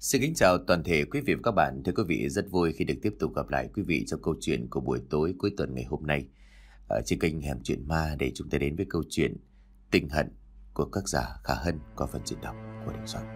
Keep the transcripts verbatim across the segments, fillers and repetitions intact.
Xin kính chào toàn thể quý vị và các bạn. Thưa quý vị, rất vui khi được tiếp tục gặp lại quý vị trong câu chuyện của buổi tối cuối tuần ngày hôm nay ở trên kênh Hẻm Chuyện Ma, để chúng ta đến với câu chuyện Tình Hận của tác giả Khả Hân qua phần diễn đọc của Đình Soạn.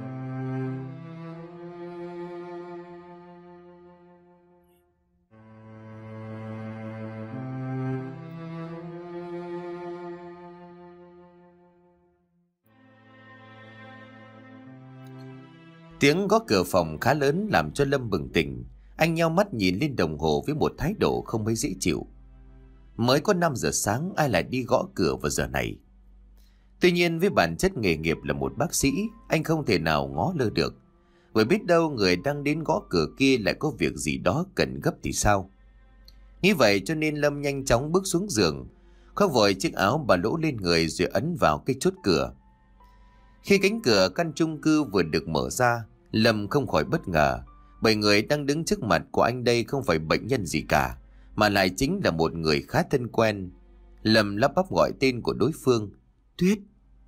Tiếng gõ cửa phòng khá lớn làm cho Lâm bừng tỉnh. Anh nheo mắt nhìn lên đồng hồ với một thái độ không mấy dễ chịu. Mới có năm giờ sáng, ai lại đi gõ cửa vào giờ này? Tuy nhiên với bản chất nghề nghiệp là một bác sĩ, anh không thể nào ngó lơ được. Bởi biết đâu người đang đến gõ cửa kia lại có việc gì đó cần gấp thì sao? Nghĩ vậy cho nên Lâm nhanh chóng bước xuống giường, khoác vội chiếc áo bà lỗ lên người rồi ấn vào cái chốt cửa. Khi cánh cửa căn chung cư vừa được mở ra, Lâm không khỏi bất ngờ, bởi người đang đứng trước mặt của anh đây không phải bệnh nhân gì cả, mà lại chính là một người khá thân quen. Lâm lắp bắp gọi tên của đối phương: Tuyết.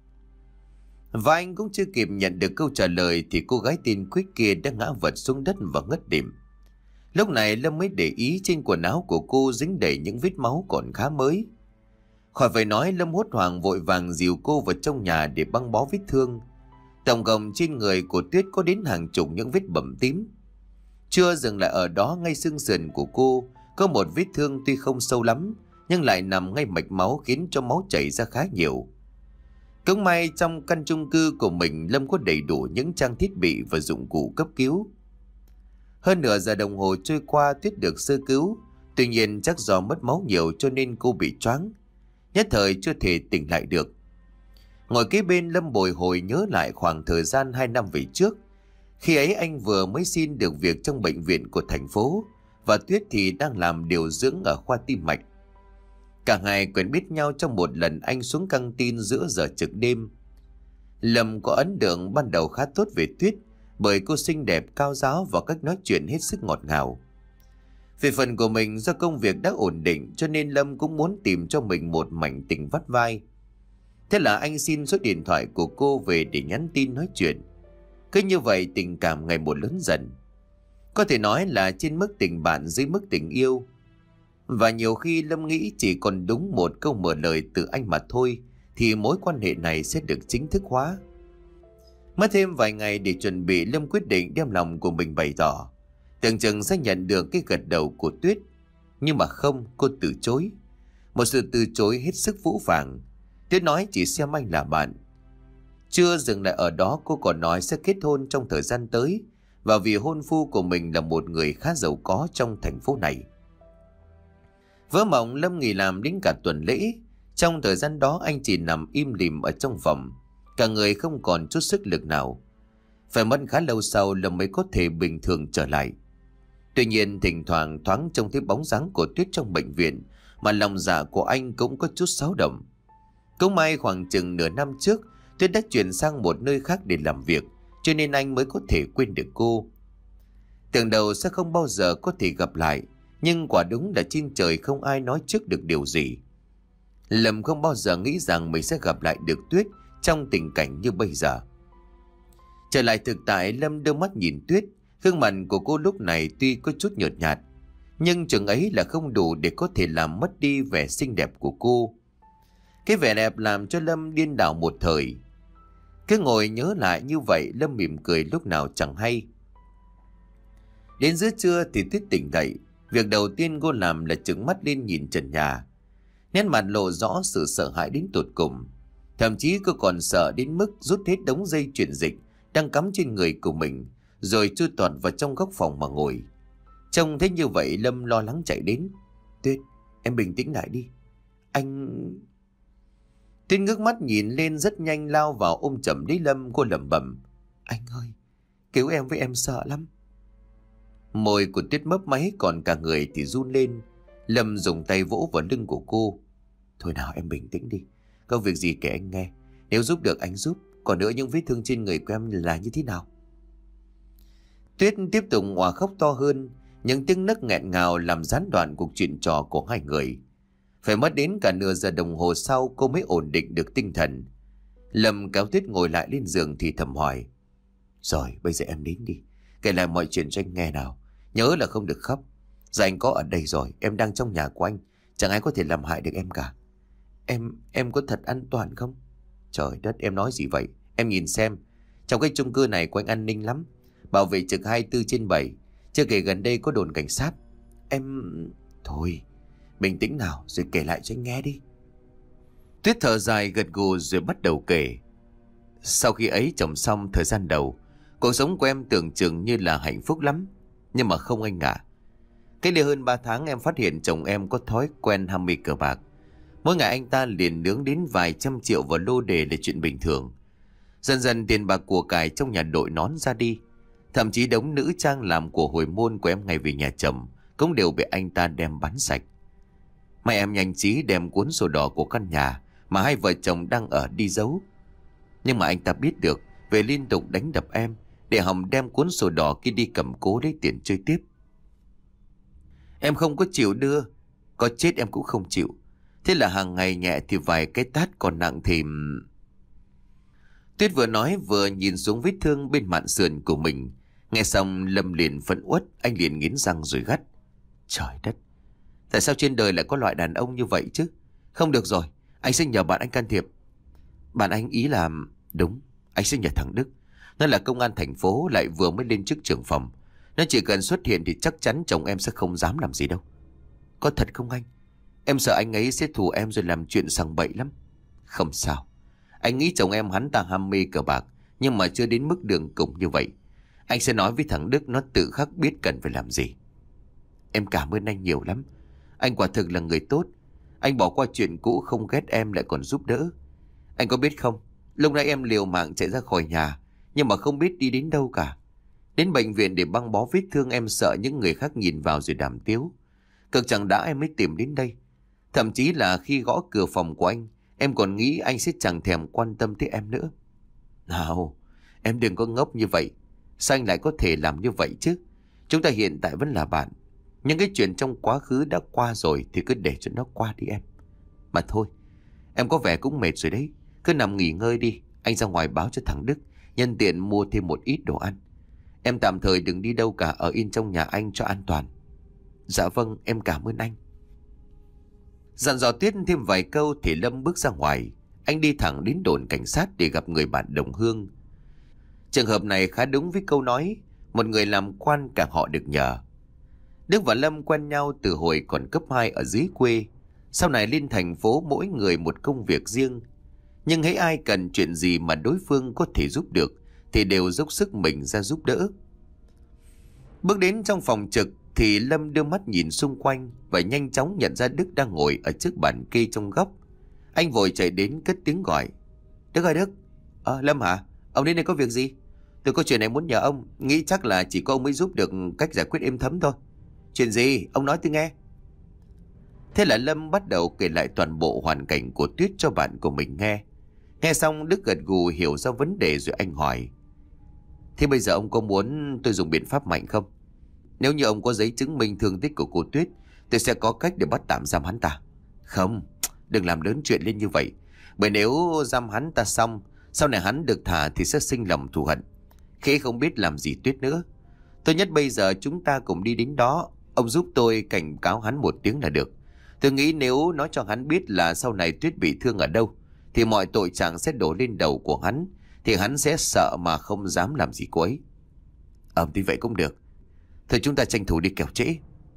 Và anh cũng chưa kịp nhận được câu trả lời thì cô gái tên Quyết kia đã ngã vật xuống đất và ngất đệm. Lúc này Lâm mới để ý trên quần áo của cô dính đầy những vết máu còn khá mới. Khỏi phải nói, Lâm hốt hoảng vội vàng dìu cô vào trong nhà để băng bó vết thương. Tổng cộng trên người của Tuyết có đến hàng chục những vết bầm tím. Chưa dừng lại ở đó, ngay xương sườn của cô có một vết thương tuy không sâu lắm, nhưng lại nằm ngay mạch máu khiến cho máu chảy ra khá nhiều. Cũng may trong căn chung cư của mình, Lâm có đầy đủ những trang thiết bị và dụng cụ cấp cứu. Hơn nửa giờ đồng hồ trôi qua, Tuyết được sơ cứu. Tuy nhiên chắc do mất máu nhiều cho nên cô bị choáng, nhất thời chưa thể tỉnh lại được. Ngồi kế bên, Lâm bồi hồi nhớ lại khoảng thời gian hai năm về trước. Khi ấy anh vừa mới xin được việc trong bệnh viện của thành phố, và Tuyết thì đang làm điều dưỡng ở khoa tim mạch. Cả hai quen biết nhau trong một lần anh xuống căng tin giữa giờ trực đêm. Lâm có ấn tượng ban đầu khá tốt về Tuyết, bởi cô xinh đẹp, cao ráo và cách nói chuyện hết sức ngọt ngào. Về phần của mình, do công việc đã ổn định cho nên Lâm cũng muốn tìm cho mình một mảnh tình vắt vai. Thế là anh xin số điện thoại của cô về để nhắn tin nói chuyện. Cứ như vậy tình cảm ngày một lớn dần. Có thể nói là trên mức tình bạn dưới mức tình yêu. Và nhiều khi Lâm nghĩ chỉ còn đúng một câu mở lời từ anh mà thôi thì mối quan hệ này sẽ được chính thức hóa. Mất thêm vài ngày để chuẩn bị, Lâm quyết định đem lòng của mình bày tỏ. Tưởng chừng sẽ nhận được cái gật đầu của Tuyết, nhưng mà không, cô từ chối. Một sự từ chối hết sức phũ phàng. Tuyết nói chỉ xem anh là bạn. Chưa dừng lại ở đó, cô còn nói sẽ kết hôn trong thời gian tới, và vì hôn phu của mình là một người khá giàu có trong thành phố này. Vỡ mộng, Lâm nghỉ làm đến cả tuần lễ. Trong thời gian đó anh chỉ nằm im lìm ở trong phòng, cả người không còn chút sức lực nào. Phải mất khá lâu sau Lâm mới có thể bình thường trở lại. Tuy nhiên thỉnh thoảng thoáng trông thấy bóng dáng của Tuyết trong bệnh viện, mà lòng dạ của anh cũng có chút xáo động. Cũng may khoảng chừng nửa năm trước, Tuyết đã chuyển sang một nơi khác để làm việc, cho nên anh mới có thể quên được cô. Tưởng đầu sẽ không bao giờ có thể gặp lại, nhưng quả đúng là trên trời không ai nói trước được điều gì. Lâm không bao giờ nghĩ rằng mình sẽ gặp lại được Tuyết trong tình cảnh như bây giờ. Trở lại thực tại, Lâm đưa mắt nhìn Tuyết. Gương mặt của cô lúc này tuy có chút nhợt nhạt, nhưng chừng ấy là không đủ để có thể làm mất đi vẻ xinh đẹp của cô. Cái vẻ đẹp làm cho Lâm điên đảo một thời. Cứ ngồi nhớ lại như vậy, Lâm mỉm cười lúc nào chẳng hay. Đến giữa trưa thì Tuyết tỉnh dậy. Việc đầu tiên cô làm là trừng mắt lên nhìn trần nhà. Nét mặt lộ rõ sự sợ hãi đến tột cùng. Thậm chí cô còn sợ đến mức rút hết đống dây truyền dịch đang cắm trên người của mình, rồi chui tọt vào trong góc phòng mà ngồi. Trông thấy như vậy, Lâm lo lắng chạy đến. Tuyết, em bình tĩnh lại đi. Anh... Tuyết ngước mắt nhìn lên, rất nhanh lao vào ôm chầm lấy Lâm. Cô lẩm bẩm: Anh ơi, cứu em với, em sợ lắm. Môi của Tuyết mấp máy, còn cả người thì run lên. Lâm dùng tay vỗ vào lưng của cô. Thôi nào, em bình tĩnh đi. Có việc gì kể anh nghe. Nếu giúp được anh giúp. Còn nữa, những vết thương trên người của em là như thế nào? Tuyết tiếp tục òa khóc to hơn. Những tiếng nấc nghẹn ngào làm gián đoạn cuộc chuyện trò của hai người. Phải mất đến cả nửa giờ đồng hồ sau cô mới ổn định được tinh thần. Lâm kéo Tuyết ngồi lại lên giường thì thầm hỏi: Rồi bây giờ em nín đi, kể lại mọi chuyện cho anh nghe nào. Nhớ là không được khóc. Giờ anh có ở đây rồi, em đang trong nhà của anh, chẳng ai có thể làm hại được em cả. Em, em có thật an toàn không? Trời đất, em nói gì vậy? Em nhìn xem, trong cái chung cư này của anh an ninh lắm, bảo vệ trực hai mươi bốn trên bảy. Chưa kể gần đây có đồn cảnh sát. Em... Thôi, bình tĩnh nào rồi kể lại cho anh nghe đi. Tuyết thở dài gật gù rồi bắt đầu kể. Sau khi ấy chồng xong thời gian đầu, cuộc sống của em tưởng chừng như là hạnh phúc lắm. Nhưng mà không anh ạ. Cách đây hơn ba tháng em phát hiện chồng em có thói quen ham mê cờ bạc. Mỗi ngày anh ta liền nướng đến vài trăm triệu vào lô đề là chuyện bình thường. Dần dần tiền bạc của cải trong nhà đội nón ra đi. Thậm chí đống nữ trang làm của hồi môn của em ngày về nhà chồng cũng đều bị anh ta đem bán sạch. Mẹ em nhanh trí đem cuốn sổ đỏ của căn nhà mà hai vợ chồng đang ở đi giấu. Nhưng mà anh ta biết được, về liên tục đánh đập em để hòng đem cuốn sổ đỏ kia đi cầm cố lấy tiền chơi tiếp. Em không có chịu đưa, có chết em cũng không chịu. Thế là hàng ngày nhẹ thì vài cái tát, còn nặng thì... Tuyết vừa nói vừa nhìn xuống vết thương bên mạn sườn của mình. Nghe xong Lâm liền phẫn uất, anh liền nghiến răng rồi gắt. Trời đất, tại sao trên đời lại có loại đàn ông như vậy chứ? Không được rồi, anh sẽ nhờ bạn anh can thiệp. Bạn anh ý là... Đúng, anh sẽ nhờ thằng Đức. Nó là công an thành phố, lại vừa mới lên chức trưởng phòng. Nó chỉ cần xuất hiện thì chắc chắn chồng em sẽ không dám làm gì đâu. Có thật không anh? Em sợ anh ấy sẽ thù em rồi làm chuyện sằng bậy lắm. Không sao. Anh nghĩ chồng em hắn ta ham mê cờ bạc, nhưng mà chưa đến mức đường cùng như vậy. Anh sẽ nói với thằng Đức nó tự khắc biết cần phải làm gì. Em cảm ơn anh nhiều lắm. Anh quả thực là người tốt. Anh bỏ qua chuyện cũ không ghét em lại còn giúp đỡ. Anh có biết không, lúc nãy em liều mạng chạy ra khỏi nhà, nhưng mà không biết đi đến đâu cả. Đến bệnh viện để băng bó vết thương, em sợ những người khác nhìn vào rồi đàm tiếu. Cực chẳng đã em mới tìm đến đây. Thậm chí là khi gõ cửa phòng của anh, em còn nghĩ anh sẽ chẳng thèm quan tâm tới em nữa. Nào, em đừng có ngốc như vậy. Sao anh lại có thể làm như vậy chứ? Chúng ta hiện tại vẫn là bạn. Những cái chuyện trong quá khứ đã qua rồi thì cứ để cho nó qua đi em. Mà thôi, em có vẻ cũng mệt rồi đấy. Cứ nằm nghỉ ngơi đi. Anh ra ngoài báo cho thằng Đức, nhân tiện mua thêm một ít đồ ăn. Em tạm thời đừng đi đâu cả, ở yên trong nhà anh cho an toàn. Dạ vâng, em cảm ơn anh. Dặn dò Tuyết thêm vài câu thì Lâm bước ra ngoài. Anh đi thẳng đến đồn cảnh sát để gặp người bạn đồng hương. Trường hợp này khá đúng với câu nói, một người làm quan cả họ được nhờ. Đức và Lâm quen nhau từ hồi còn cấp hai ở dưới quê. Sau này lên thành phố mỗi người một công việc riêng. Nhưng hễ ai cần chuyện gì mà đối phương có thể giúp được thì đều dốc sức mình ra giúp đỡ. Bước đến trong phòng trực thì Lâm đưa mắt nhìn xung quanh và nhanh chóng nhận ra Đức đang ngồi ở trước bàn kê trong góc. Anh vội chạy đến cất tiếng gọi. Đức ơi Đức. Ờ Lâm hả? Ông đến đây có việc gì? Tôi có chuyện này muốn nhờ ông. Nghĩ chắc là chỉ có ông mới giúp được cách giải quyết êm thấm thôi. Chuyện gì? Ông nói tôi nghe. Thế là Lâm bắt đầu kể lại toàn bộ hoàn cảnh của Tuyết cho bạn của mình nghe. Nghe xong Đức gật gù hiểu ra vấn đề rồi anh hỏi. Thế bây giờ ông có muốn tôi dùng biện pháp mạnh không? Nếu như ông có giấy chứng minh thương tích của cô Tuyết, tôi sẽ có cách để bắt tạm giam hắn ta. Không, đừng làm lớn chuyện lên như vậy. Bởi nếu giam hắn ta xong, sau này hắn được thả thì sẽ sinh lòng thù hận, khi không biết làm gì Tuyết nữa. Tốt nhất bây giờ chúng ta cùng đi đến đó. Ông giúp tôi cảnh cáo hắn một tiếng là được. Tôi nghĩ nếu nói cho hắn biết là sau này Tuyết bị thương ở đâu, thì mọi tội trạng sẽ đổ lên đầu của hắn, thì hắn sẽ sợ mà không dám làm gì cô ấy. Ừm thì vậy cũng được. Thôi chúng ta tranh thủ đi kẻo trễ.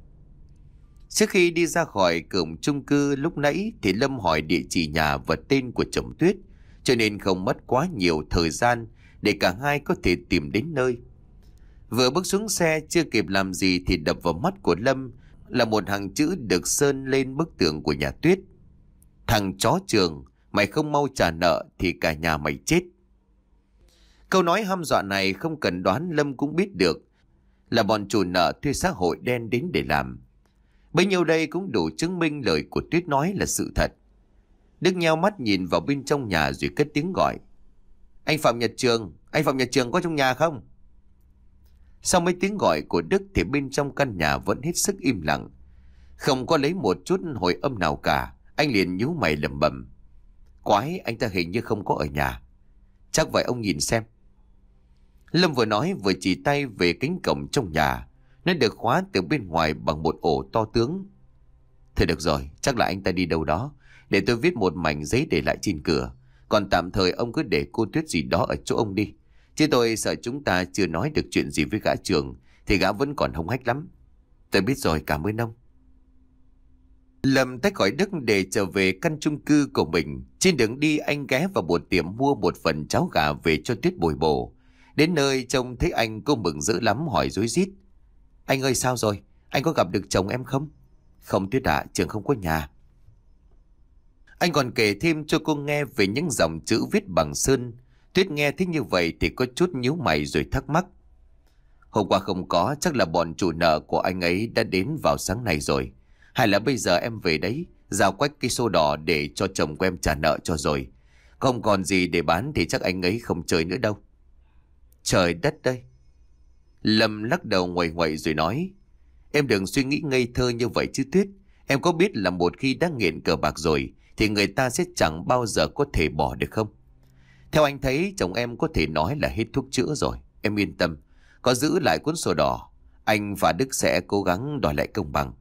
Trước khi đi ra khỏi cổng chung cư lúc nãy thì Lâm hỏi địa chỉ nhà và tên của chồng Tuyết, cho nên không mất quá nhiều thời gian để cả hai có thể tìm đến nơi. Vừa bước xuống xe chưa kịp làm gì thì đập vào mắt của Lâm là một hàng chữ được sơn lên bức tường của nhà Tuyết. Thằng chó Trường, mày không mau trả nợ thì cả nhà mày chết. Câu nói hăm dọa này không cần đoán Lâm cũng biết được là bọn chủ nợ thuê xã hội đen đến để làm. Bấy nhiêu đây cũng đủ chứng minh lời của Tuyết nói là sự thật. Đức nheo mắt nhìn vào bên trong nhà rồi cất tiếng gọi. Anh Phạm Nhật Trường, anh Phạm Nhật Trường có trong nhà không? Sau mấy tiếng gọi của Đức thì bên trong căn nhà vẫn hết sức im lặng. Không có lấy một chút hồi âm nào cả. Anh liền nhíu mày lẩm bẩm. Quái, anh ta hình như không có ở nhà. Chắc vậy ông nhìn xem. Lâm vừa nói vừa chỉ tay về cánh cổng trong nhà. Nó được khóa từ bên ngoài bằng một ổ to tướng. Thôi được rồi, chắc là anh ta đi đâu đó. Để tôi viết một mảnh giấy để lại trên cửa. Còn tạm thời ông cứ để cô Tuyết gì đó ở chỗ ông đi. Chứ tôi sợ chúng ta chưa nói được chuyện gì với gã Trường thì gã vẫn còn hống hách lắm. Tôi biết rồi, cảm ơn ông. Lâm tách khỏi Đức để trở về căn chung cư của mình. Trên đường đi anh ghé vào một tiệm mua một phần cháo gà về cho Tuyết bồi bổ. Đến nơi trông thấy anh, cô mừng dữ lắm hỏi rối rít. Anh ơi, sao rồi? Anh có gặp được chồng em không? Không Tuyết ạ, Trường không có nhà. Anh còn kể thêm cho cô nghe về những dòng chữ viết bằng sơn. Tuyết nghe thấy như vậy thì có chút nhíu mày rồi thắc mắc. Hôm qua không có, chắc là bọn chủ nợ của anh ấy đã đến vào sáng nay rồi. Hay là bây giờ em về đấy, giao quách cái xô đỏ để cho chồng của em trả nợ cho rồi. Không còn gì để bán thì chắc anh ấy không chơi nữa đâu. Trời đất đây. Lâm lắc đầu nguậy nguậy rồi nói. Em đừng suy nghĩ ngây thơ như vậy chứ Tuyết. Em có biết là một khi đã nghiện cờ bạc rồi thì người ta sẽ chẳng bao giờ có thể bỏ được không? Theo anh thấy chồng em có thể nói là hết thuốc chữa rồi. Em yên tâm, có giữ lại cuốn sổ đỏ, anh và Đức sẽ cố gắng đòi lại công bằng.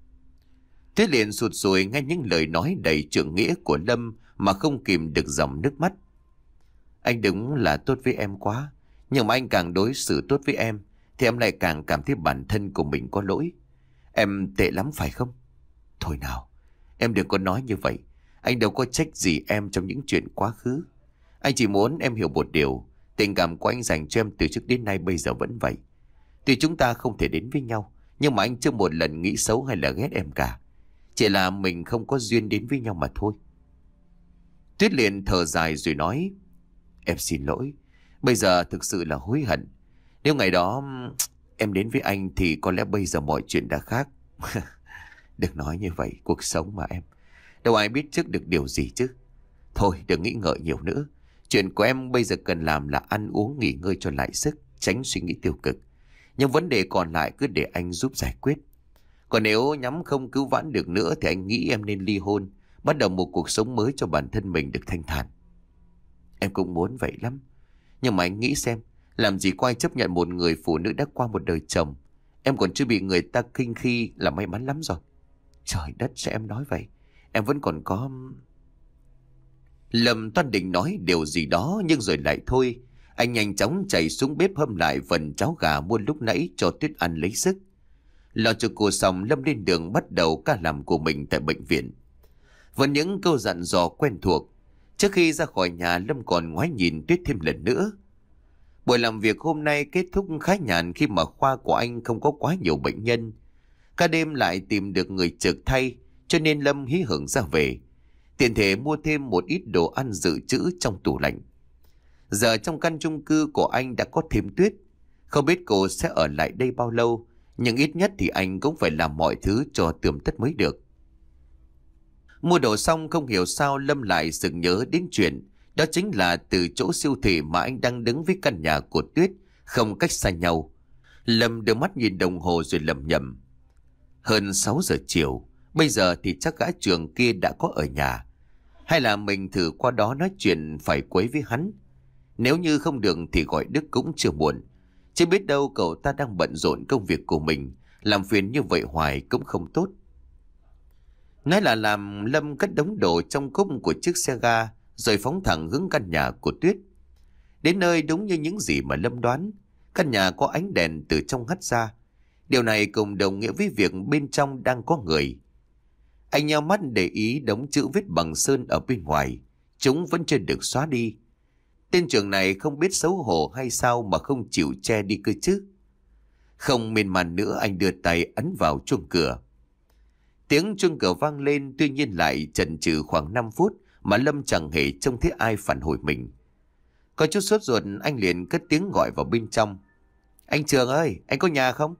Tuyết liền sụt sùi nghe những lời nói đầy trượng nghĩa của Lâm mà không kìm được dòng nước mắt. Anh đúng là tốt với em quá, nhưng mà anh càng đối xử tốt với em thì em lại càng cảm thấy bản thân của mình có lỗi. Em tệ lắm phải không? Thôi nào, em đừng có nói như vậy. Anh đâu có trách gì em trong những chuyện quá khứ. Anh chỉ muốn em hiểu một điều. Tình cảm của anh dành cho em từ trước đến nay bây giờ vẫn vậy. Tuy chúng ta không thể đến với nhau, nhưng mà anh chưa một lần nghĩ xấu hay là ghét em cả. Chỉ là mình không có duyên đến với nhau mà thôi. Tuyết liền thở dài rồi nói. Em xin lỗi. Bây giờ thực sự là hối hận. Nếu ngày đó em đến với anh thì có lẽ bây giờ mọi chuyện đã khác. Đừng nói như vậy, cuộc sống mà em. Đâu ai biết trước được điều gì chứ. Thôi đừng nghĩ ngợi nhiều nữa. Chuyện của em bây giờ cần làm là ăn uống nghỉ ngơi cho lại sức, tránh suy nghĩ tiêu cực. Nhưng vấn đề còn lại cứ để anh giúp giải quyết. Còn nếu nhắm không cứu vãn được nữa thì anh nghĩ em nên ly hôn, bắt đầu một cuộc sống mới cho bản thân mình được thanh thản. Em cũng muốn vậy lắm. Nhưng mà anh nghĩ xem, làm gì có ai chấp nhận một người phụ nữ đã qua một đời chồng. Em còn chưa bị người ta khinh khi là may mắn lắm rồi. Trời đất, sao em nói vậy? Em vẫn còn có... Lâm toan định nói điều gì đó nhưng rồi lại thôi. Anh nhanh chóng chạy xuống bếp hâm lại phần cháo gà mua lúc nãy cho Tuyết ăn lấy sức. Lo cho cô xong, Lâm lên đường bắt đầu ca làm của mình tại bệnh viện. Với những câu dặn dò quen thuộc, trước khi ra khỏi nhà Lâm còn ngoái nhìn Tuyết thêm lần nữa. Buổi làm việc hôm nay kết thúc khá nhàn khi mà khoa của anh không có quá nhiều bệnh nhân. Cả đêm lại tìm được người trực thay, cho nên Lâm hí hưởng ra về. Tiện thể mua thêm một ít đồ ăn dự trữ trong tủ lạnh. Giờ trong căn chung cư của anh đã có thêm Tuyết. Không biết cô sẽ ở lại đây bao lâu, nhưng ít nhất thì anh cũng phải làm mọi thứ cho tươm tất mới được. Mua đồ xong không hiểu sao Lâm lại sực nhớ đến chuyện. Đó chính là từ chỗ siêu thị mà anh đang đứng với căn nhà của Tuyết, không cách xa nhau. Lâm đưa mắt nhìn đồng hồ rồi lẩm nhẩm. Hơn sáu giờ chiều, bây giờ thì chắc gã Trường kia đã có ở nhà. Hay là mình thử qua đó nói chuyện phải quấy với hắn. Nếu như không được thì gọi Đức cũng chưa muộn. Chứ biết đâu cậu ta đang bận rộn công việc của mình, làm phiền như vậy hoài cũng không tốt. Nói là làm, Lâm cất đống đồ trong cốp của chiếc xe ga rồi phóng thẳng hướng căn nhà của Tuyết. Đến nơi đúng như những gì mà Lâm đoán, căn nhà có ánh đèn từ trong hắt ra. Điều này cùng đồng nghĩa với việc bên trong đang có người. Anh nheo mắt để ý đống chữ viết bằng sơn ở bên ngoài. Chúng vẫn chưa được xóa đi. Tên Trường này không biết xấu hổ hay sao mà không chịu che đi cơ chứ. Không miên man nữa, anh đưa tay ấn vào chuông cửa. Tiếng chuông cửa vang lên, tuy nhiên lại chần chừ khoảng năm phút mà Lâm chẳng hề trông thấy ai phản hồi mình. Có chút sốt ruột, anh liền cất tiếng gọi vào bên trong. Anh Trường ơi, anh có nhà không?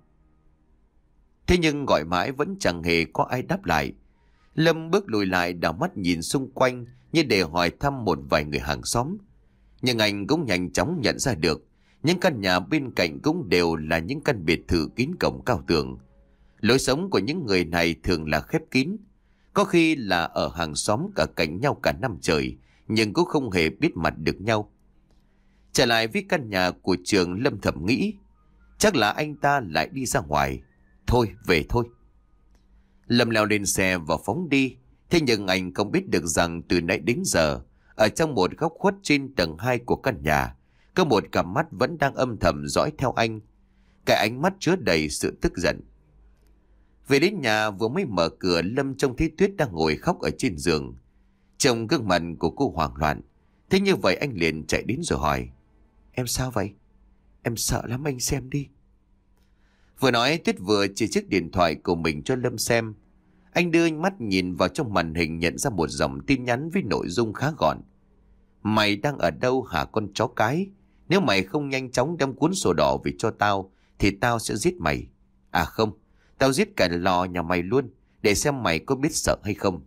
Thế nhưng gọi mãi vẫn chẳng hề có ai đáp lại. Lâm bước lùi lại, đảo mắt nhìn xung quanh như để hỏi thăm một vài người hàng xóm. Nhưng anh cũng nhanh chóng nhận ra được, những căn nhà bên cạnh cũng đều là những căn biệt thự kín cổng cao tường. Lối sống của những người này thường là khép kín. Có khi là ở hàng xóm cả cạnh nhau cả năm trời, nhưng cũng không hề biết mặt được nhau. Trở lại với căn nhà của Trường, Lâm thầm nghĩ chắc là anh ta lại đi ra ngoài. Thôi về thôi. Lâm leo lên xe và phóng đi. Thế nhưng anh không biết được rằng từ nãy đến giờ, ở trong một góc khuất trên tầng hai của căn nhà, có một cặp mắt vẫn đang âm thầm dõi theo anh. Cái ánh mắt chứa đầy sự tức giận. Về đến nhà vừa mới mở cửa, Lâm trông thấy Tuyết đang ngồi khóc ở trên giường. Trông gương mặt của cô hoảng loạn. Thế như vậy anh liền chạy đến rồi hỏi: Em sao vậy? Em sợ lắm, anh xem đi. Vừa nói Tuyết vừa chỉ chiếc điện thoại của mình cho Lâm xem. Anh đưa ánh mắt nhìn vào trong màn hình, nhận ra một dòng tin nhắn với nội dung khá gọn: Mày đang ở đâu hả con chó cái? Nếu mày không nhanh chóng đem cuốn sổ đỏ về cho tao thì tao sẽ giết mày. À không, tao giết cả lò nhà mày luôn, để xem mày có biết sợ hay không.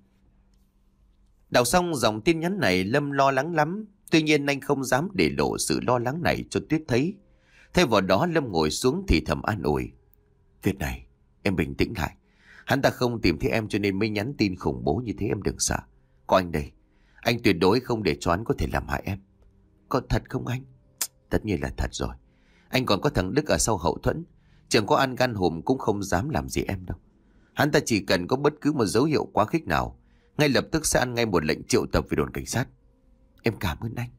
Đọc xong dòng tin nhắn này, Lâm lo lắng lắm. Tuy nhiên anh không dám để lộ sự lo lắng này cho Tuyết thấy. Thay vào đó Lâm ngồi xuống thì thầm an ủi: Tuyết này, em bình tĩnh lại. Hắn ta không tìm thấy em cho nên mới nhắn tin khủng bố như thế, em đừng sợ. Có anh đây, anh tuyệt đối không để cho hắn có thể làm hại em. Có thật không anh? Tất nhiên là thật rồi. Anh còn có thằng Đức ở sau hậu thuẫn. Chẳng có ăn gan hùm cũng không dám làm gì em đâu. Hắn ta chỉ cần có bất cứ một dấu hiệu quá khích nào, ngay lập tức sẽ ăn ngay một lệnh triệu tập về đồn cảnh sát. Em cảm ơn anh.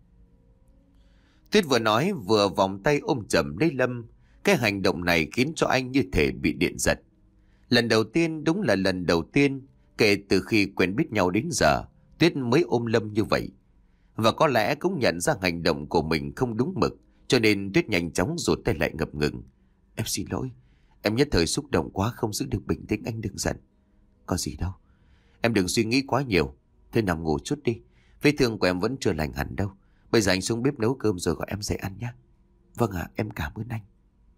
Tuyết vừa nói vừa vòng tay ôm chầm lấy Lâm. Cái hành động này khiến cho anh như thể bị điện giật. Lần đầu tiên, đúng là lần đầu tiên kể từ khi quen biết nhau đến giờ, Tuyết mới ôm Lâm như vậy. Và có lẽ cũng nhận ra hành động của mình không đúng mực, cho nên Tuyết nhanh chóng rụt tay lại ngập ngừng. Em xin lỗi, em nhất thời xúc động quá không giữ được bình tĩnh, anh đừng giận. Có gì đâu, em đừng suy nghĩ quá nhiều. Thôi nằm ngủ chút đi, vết thương của em vẫn chưa lành hẳn đâu. Bây giờ anh xuống bếp nấu cơm rồi gọi em dậy ăn nhé. Vâng ạ, à, em cảm ơn anh.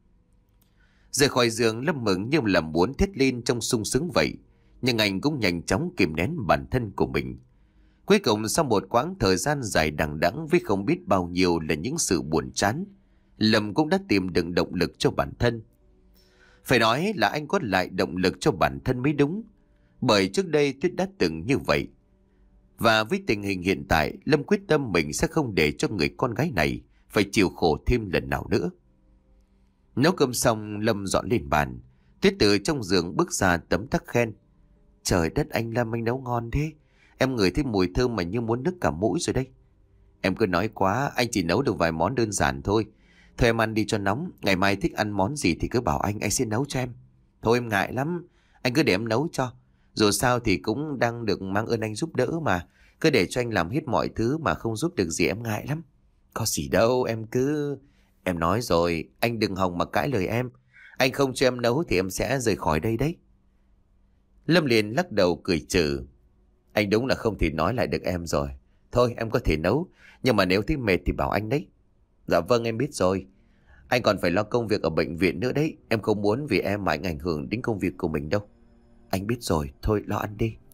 Rời khỏi giường, Lâm mừng như là muốn thét lên trong sung sướng vậy. Nhưng anh cũng nhanh chóng kìm nén bản thân của mình. Cuối cùng sau một quãng thời gian dài đằng đẵng với không biết bao nhiêu là những sự buồn chán, Lâm cũng đã tìm được động lực cho bản thân. Phải nói là anh có lại động lực cho bản thân mới đúng. Bởi trước đây Tuyết đã từng như vậy. Và với tình hình hiện tại, Lâm quyết tâm mình sẽ không để cho người con gái này phải chịu khổ thêm lần nào nữa. Nấu cơm xong, Lâm dọn lên bàn. Tuyết từ trong giường bước ra tấm tắc khen: Trời đất, anh Lâm, anh nấu ngon thế. Em ngửi thấy mùi thơm mà như muốn nức cả mũi rồi đây. Em cứ nói quá, anh chỉ nấu được vài món đơn giản thôi. Thôi em ăn đi cho nóng. Ngày mai thích ăn món gì thì cứ bảo anh, anh sẽ nấu cho em. Thôi em ngại lắm, anh cứ để em nấu cho. Dù sao thì cũng đang được mang ơn anh giúp đỡ mà. Cứ để cho anh làm hết mọi thứ mà không giúp được gì em ngại lắm. Có gì đâu, em cứ... Em nói rồi, anh đừng hòng mà cãi lời em. Anh không cho em nấu thì em sẽ rời khỏi đây đấy. Lâm liền lắc đầu cười trừ: Anh đúng là không thể nói lại được em rồi. Thôi em có thể nấu, nhưng mà nếu thấy mệt thì bảo anh đấy. Dạ vâng, em biết rồi. Anh còn phải lo công việc ở bệnh viện nữa đấy. Em không muốn vì em mà anh ảnh hưởng đến công việc của mình đâu. Anh biết rồi, thôi lo ăn đi.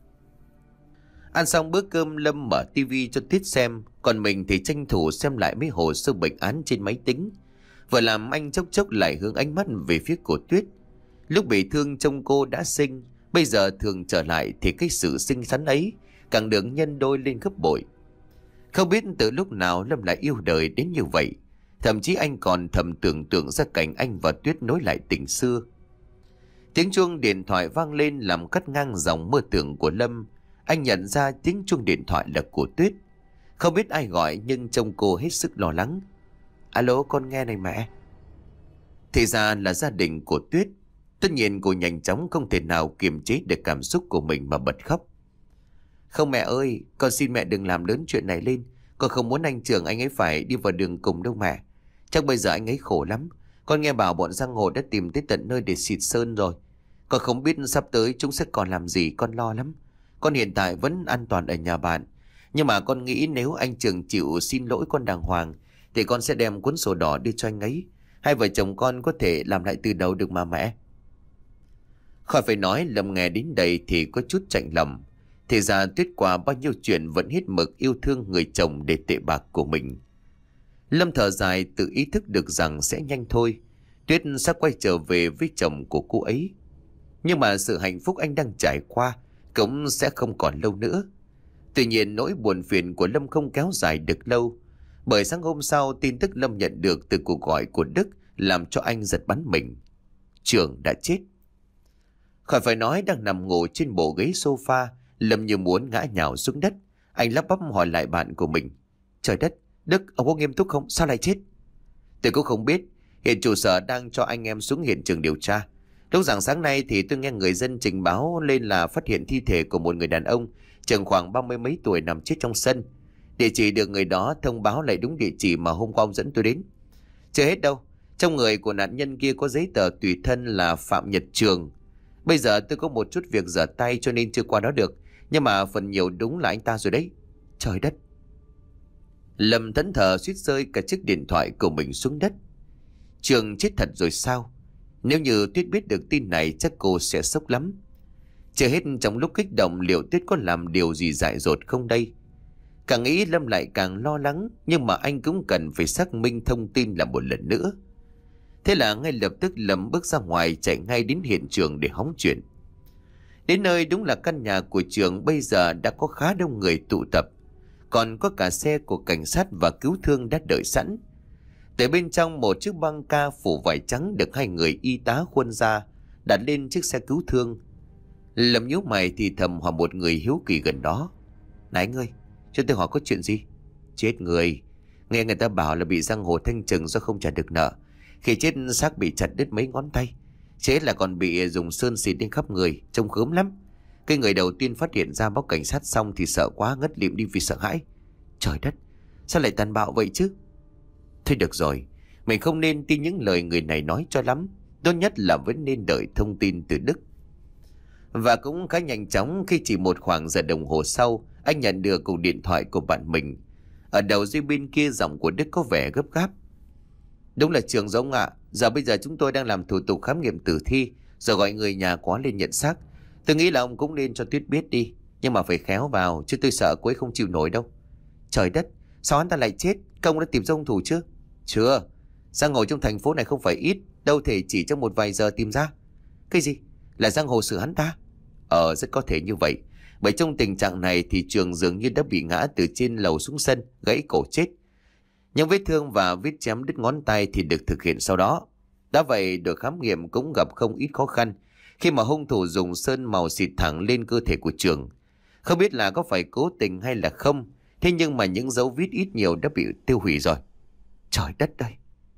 Ăn xong bữa cơm, Lâm mở tivi cho Tuyết xem, còn mình thì tranh thủ xem lại mấy hồ sơ bệnh án trên máy tính. Vừa làm anh chốc chốc lại hướng ánh mắt về phía của Tuyết. Lúc bị thương trông cô đã xinh, bây giờ thường trở lại thì cái sự xinh xắn ấy càng được nhân đôi lên gấp bội. Không biết từ lúc nào Lâm lại yêu đời đến như vậy. Thậm chí anh còn thầm tưởng tượng ra cảnh anh và Tuyết nối lại tình xưa. Tiếng chuông điện thoại vang lên làm cắt ngang dòng mơ tưởng của Lâm. Anh nhận ra tiếng chuông điện thoại là của Tuyết. Không biết ai gọi nhưng trông cô hết sức lo lắng. Alo, con nghe này mẹ. Thì ra là gia đình của Tuyết. Tất nhiên cô nhanh chóng không thể nào kiềm chế được cảm xúc của mình mà bật khóc. Không mẹ ơi, con xin mẹ đừng làm lớn chuyện này lên. Con không muốn anh Trường anh ấy phải đi vào đường cùng đâu mẹ. Chắc bây giờ anh ấy khổ lắm. Con nghe bảo bọn giang hồ đã tìm tới tận nơi để xịt sơn rồi. Con không biết sắp tới chúng sẽ còn làm gì, con lo lắm. Con hiện tại vẫn an toàn ở nhà bạn. Nhưng mà con nghĩ nếu anh Trường chịu xin lỗi con đàng hoàng thì con sẽ đem cuốn sổ đỏ đi cho anh ấy. Hai vợ chồng con có thể làm lại từ đầu được mà mẹ. Khỏi phải nói, Lâm nghe đến đây thì có chút chạnh lòng. Thì ra Tuyết qua bao nhiêu chuyện vẫn hết mực yêu thương người chồng để tệ bạc của mình. Lâm thở dài, tự ý thức được rằng sẽ nhanh thôi, Tuyết sẽ quay trở về với chồng của cô ấy. Nhưng mà sự hạnh phúc anh đang trải qua cũng sẽ không còn lâu nữa. Tuy nhiên nỗi buồn phiền của Lâm không kéo dài được lâu. Bởi sáng hôm sau tin tức Lâm nhận được từ cuộc gọi của Đức làm cho anh giật bắn mình. Trường đã chết. Khỏi phải nói, đang nằm ngủ trên bộ ghế sofa, Lâm như muốn ngã nhào xuống đất. Anh lắp bắp hỏi lại bạn của mình. Trời đất, Đức, ông có nghiêm túc không? Sao lại chết? Tôi cũng không biết. Hiện trụ sở đang cho anh em xuống hiện trường điều tra. Lúc rạng sáng nay thì tôi nghe người dân trình báo lên là phát hiện thi thể của một người đàn ông chừng khoảng ba mươi mấy tuổi nằm chết trong sân. Địa chỉ được người đó thông báo lại đúng địa chỉ mà hôm qua ông dẫn tôi đến. Chưa hết đâu. Trong người của nạn nhân kia có giấy tờ tùy thân là Phạm Nhật Trường. Bây giờ tôi có một chút việc dở tay cho nên chưa qua đó được. Nhưng mà phần nhiều đúng là anh ta rồi đấy. Trời đất. Lâm thẫn thờ suýt rơi cả chiếc điện thoại của mình xuống đất. Trường chết thật rồi sao? Nếu như Tuyết biết được tin này chắc cô sẽ sốc lắm. Chưa hết, trong lúc kích động liệu Tuyết có làm điều gì dại dột không đây? Càng nghĩ Lâm lại càng lo lắng, nhưng mà anh cũng cần phải xác minh thông tin là một lần nữa. Thế là ngay lập tức Lâm bước ra ngoài, chạy ngay đến hiện trường để hóng chuyện. Đến nơi đúng là căn nhà của Trường bây giờ đã có khá đông người tụ tập. Còn có cả xe của cảnh sát và cứu thương đã đợi sẵn. Từ bên trong một chiếc băng ca phủ vải trắng được hai người y tá khuân ra đặt lên chiếc xe cứu thương. Lâm nhíu mày thì thầm hỏi một người hiếu kỳ gần đó. Này anh ơi, cho tôi hỏi có chuyện gì? Chết người. Nghe người ta bảo là bị giang hồ thanh trừng do không trả được nợ. Khi chết xác bị chặt đứt mấy ngón tay. Chết là còn bị dùng sơn xịt lên khắp người, trông khớm lắm. Cái người đầu tiên phát hiện ra báo cảnh sát xong thì sợ quá ngất lịm đi vì sợ hãi. Trời đất, sao lại tàn bạo vậy chứ? Thôi được rồi, mình không nên tin những lời người này nói cho lắm. Tốt nhất là vẫn nên đợi thông tin từ Đức. Và cũng khá nhanh chóng khi chỉ một khoảng giờ đồng hồ sau, anh nhận được cuộc điện thoại của bạn mình. Ở đầu dây bên kia giọng của Đức có vẻ gấp gáp. Đúng là Trường giống ạ. Giờ bây giờ chúng tôi đang làm thủ tục khám nghiệm tử thi, rồi gọi người nhà có lên nhận xác. Tôi nghĩ là ông cũng nên cho Tuyết biết đi. Nhưng mà phải khéo vào, chứ tôi sợ cô ấy không chịu nổi đâu. Trời đất, sao hắn ta lại chết? Công đã tìm ra hung thủ chưa? Chưa. Giang hồ trong thành phố này không phải ít, đâu thể chỉ trong một vài giờ tìm ra. Cái gì? Là giang hồ xử hắn ta? Ờ, rất có thể như vậy. Bởi trong tình trạng này thì Trường dường như đã bị ngã từ trên lầu xuống sân, gãy cổ chết. Những vết thương và vết chém đứt ngón tay thì được thực hiện sau đó. Đã vậy, đội khám nghiệm cũng gặp không ít khó khăn khi mà hung thủ dùng sơn màu xịt thẳng lên cơ thể của Trường. Không biết là có phải cố tình hay là không, thế nhưng mà những dấu vết ít nhiều đã bị tiêu hủy rồi. Trời đất ơi!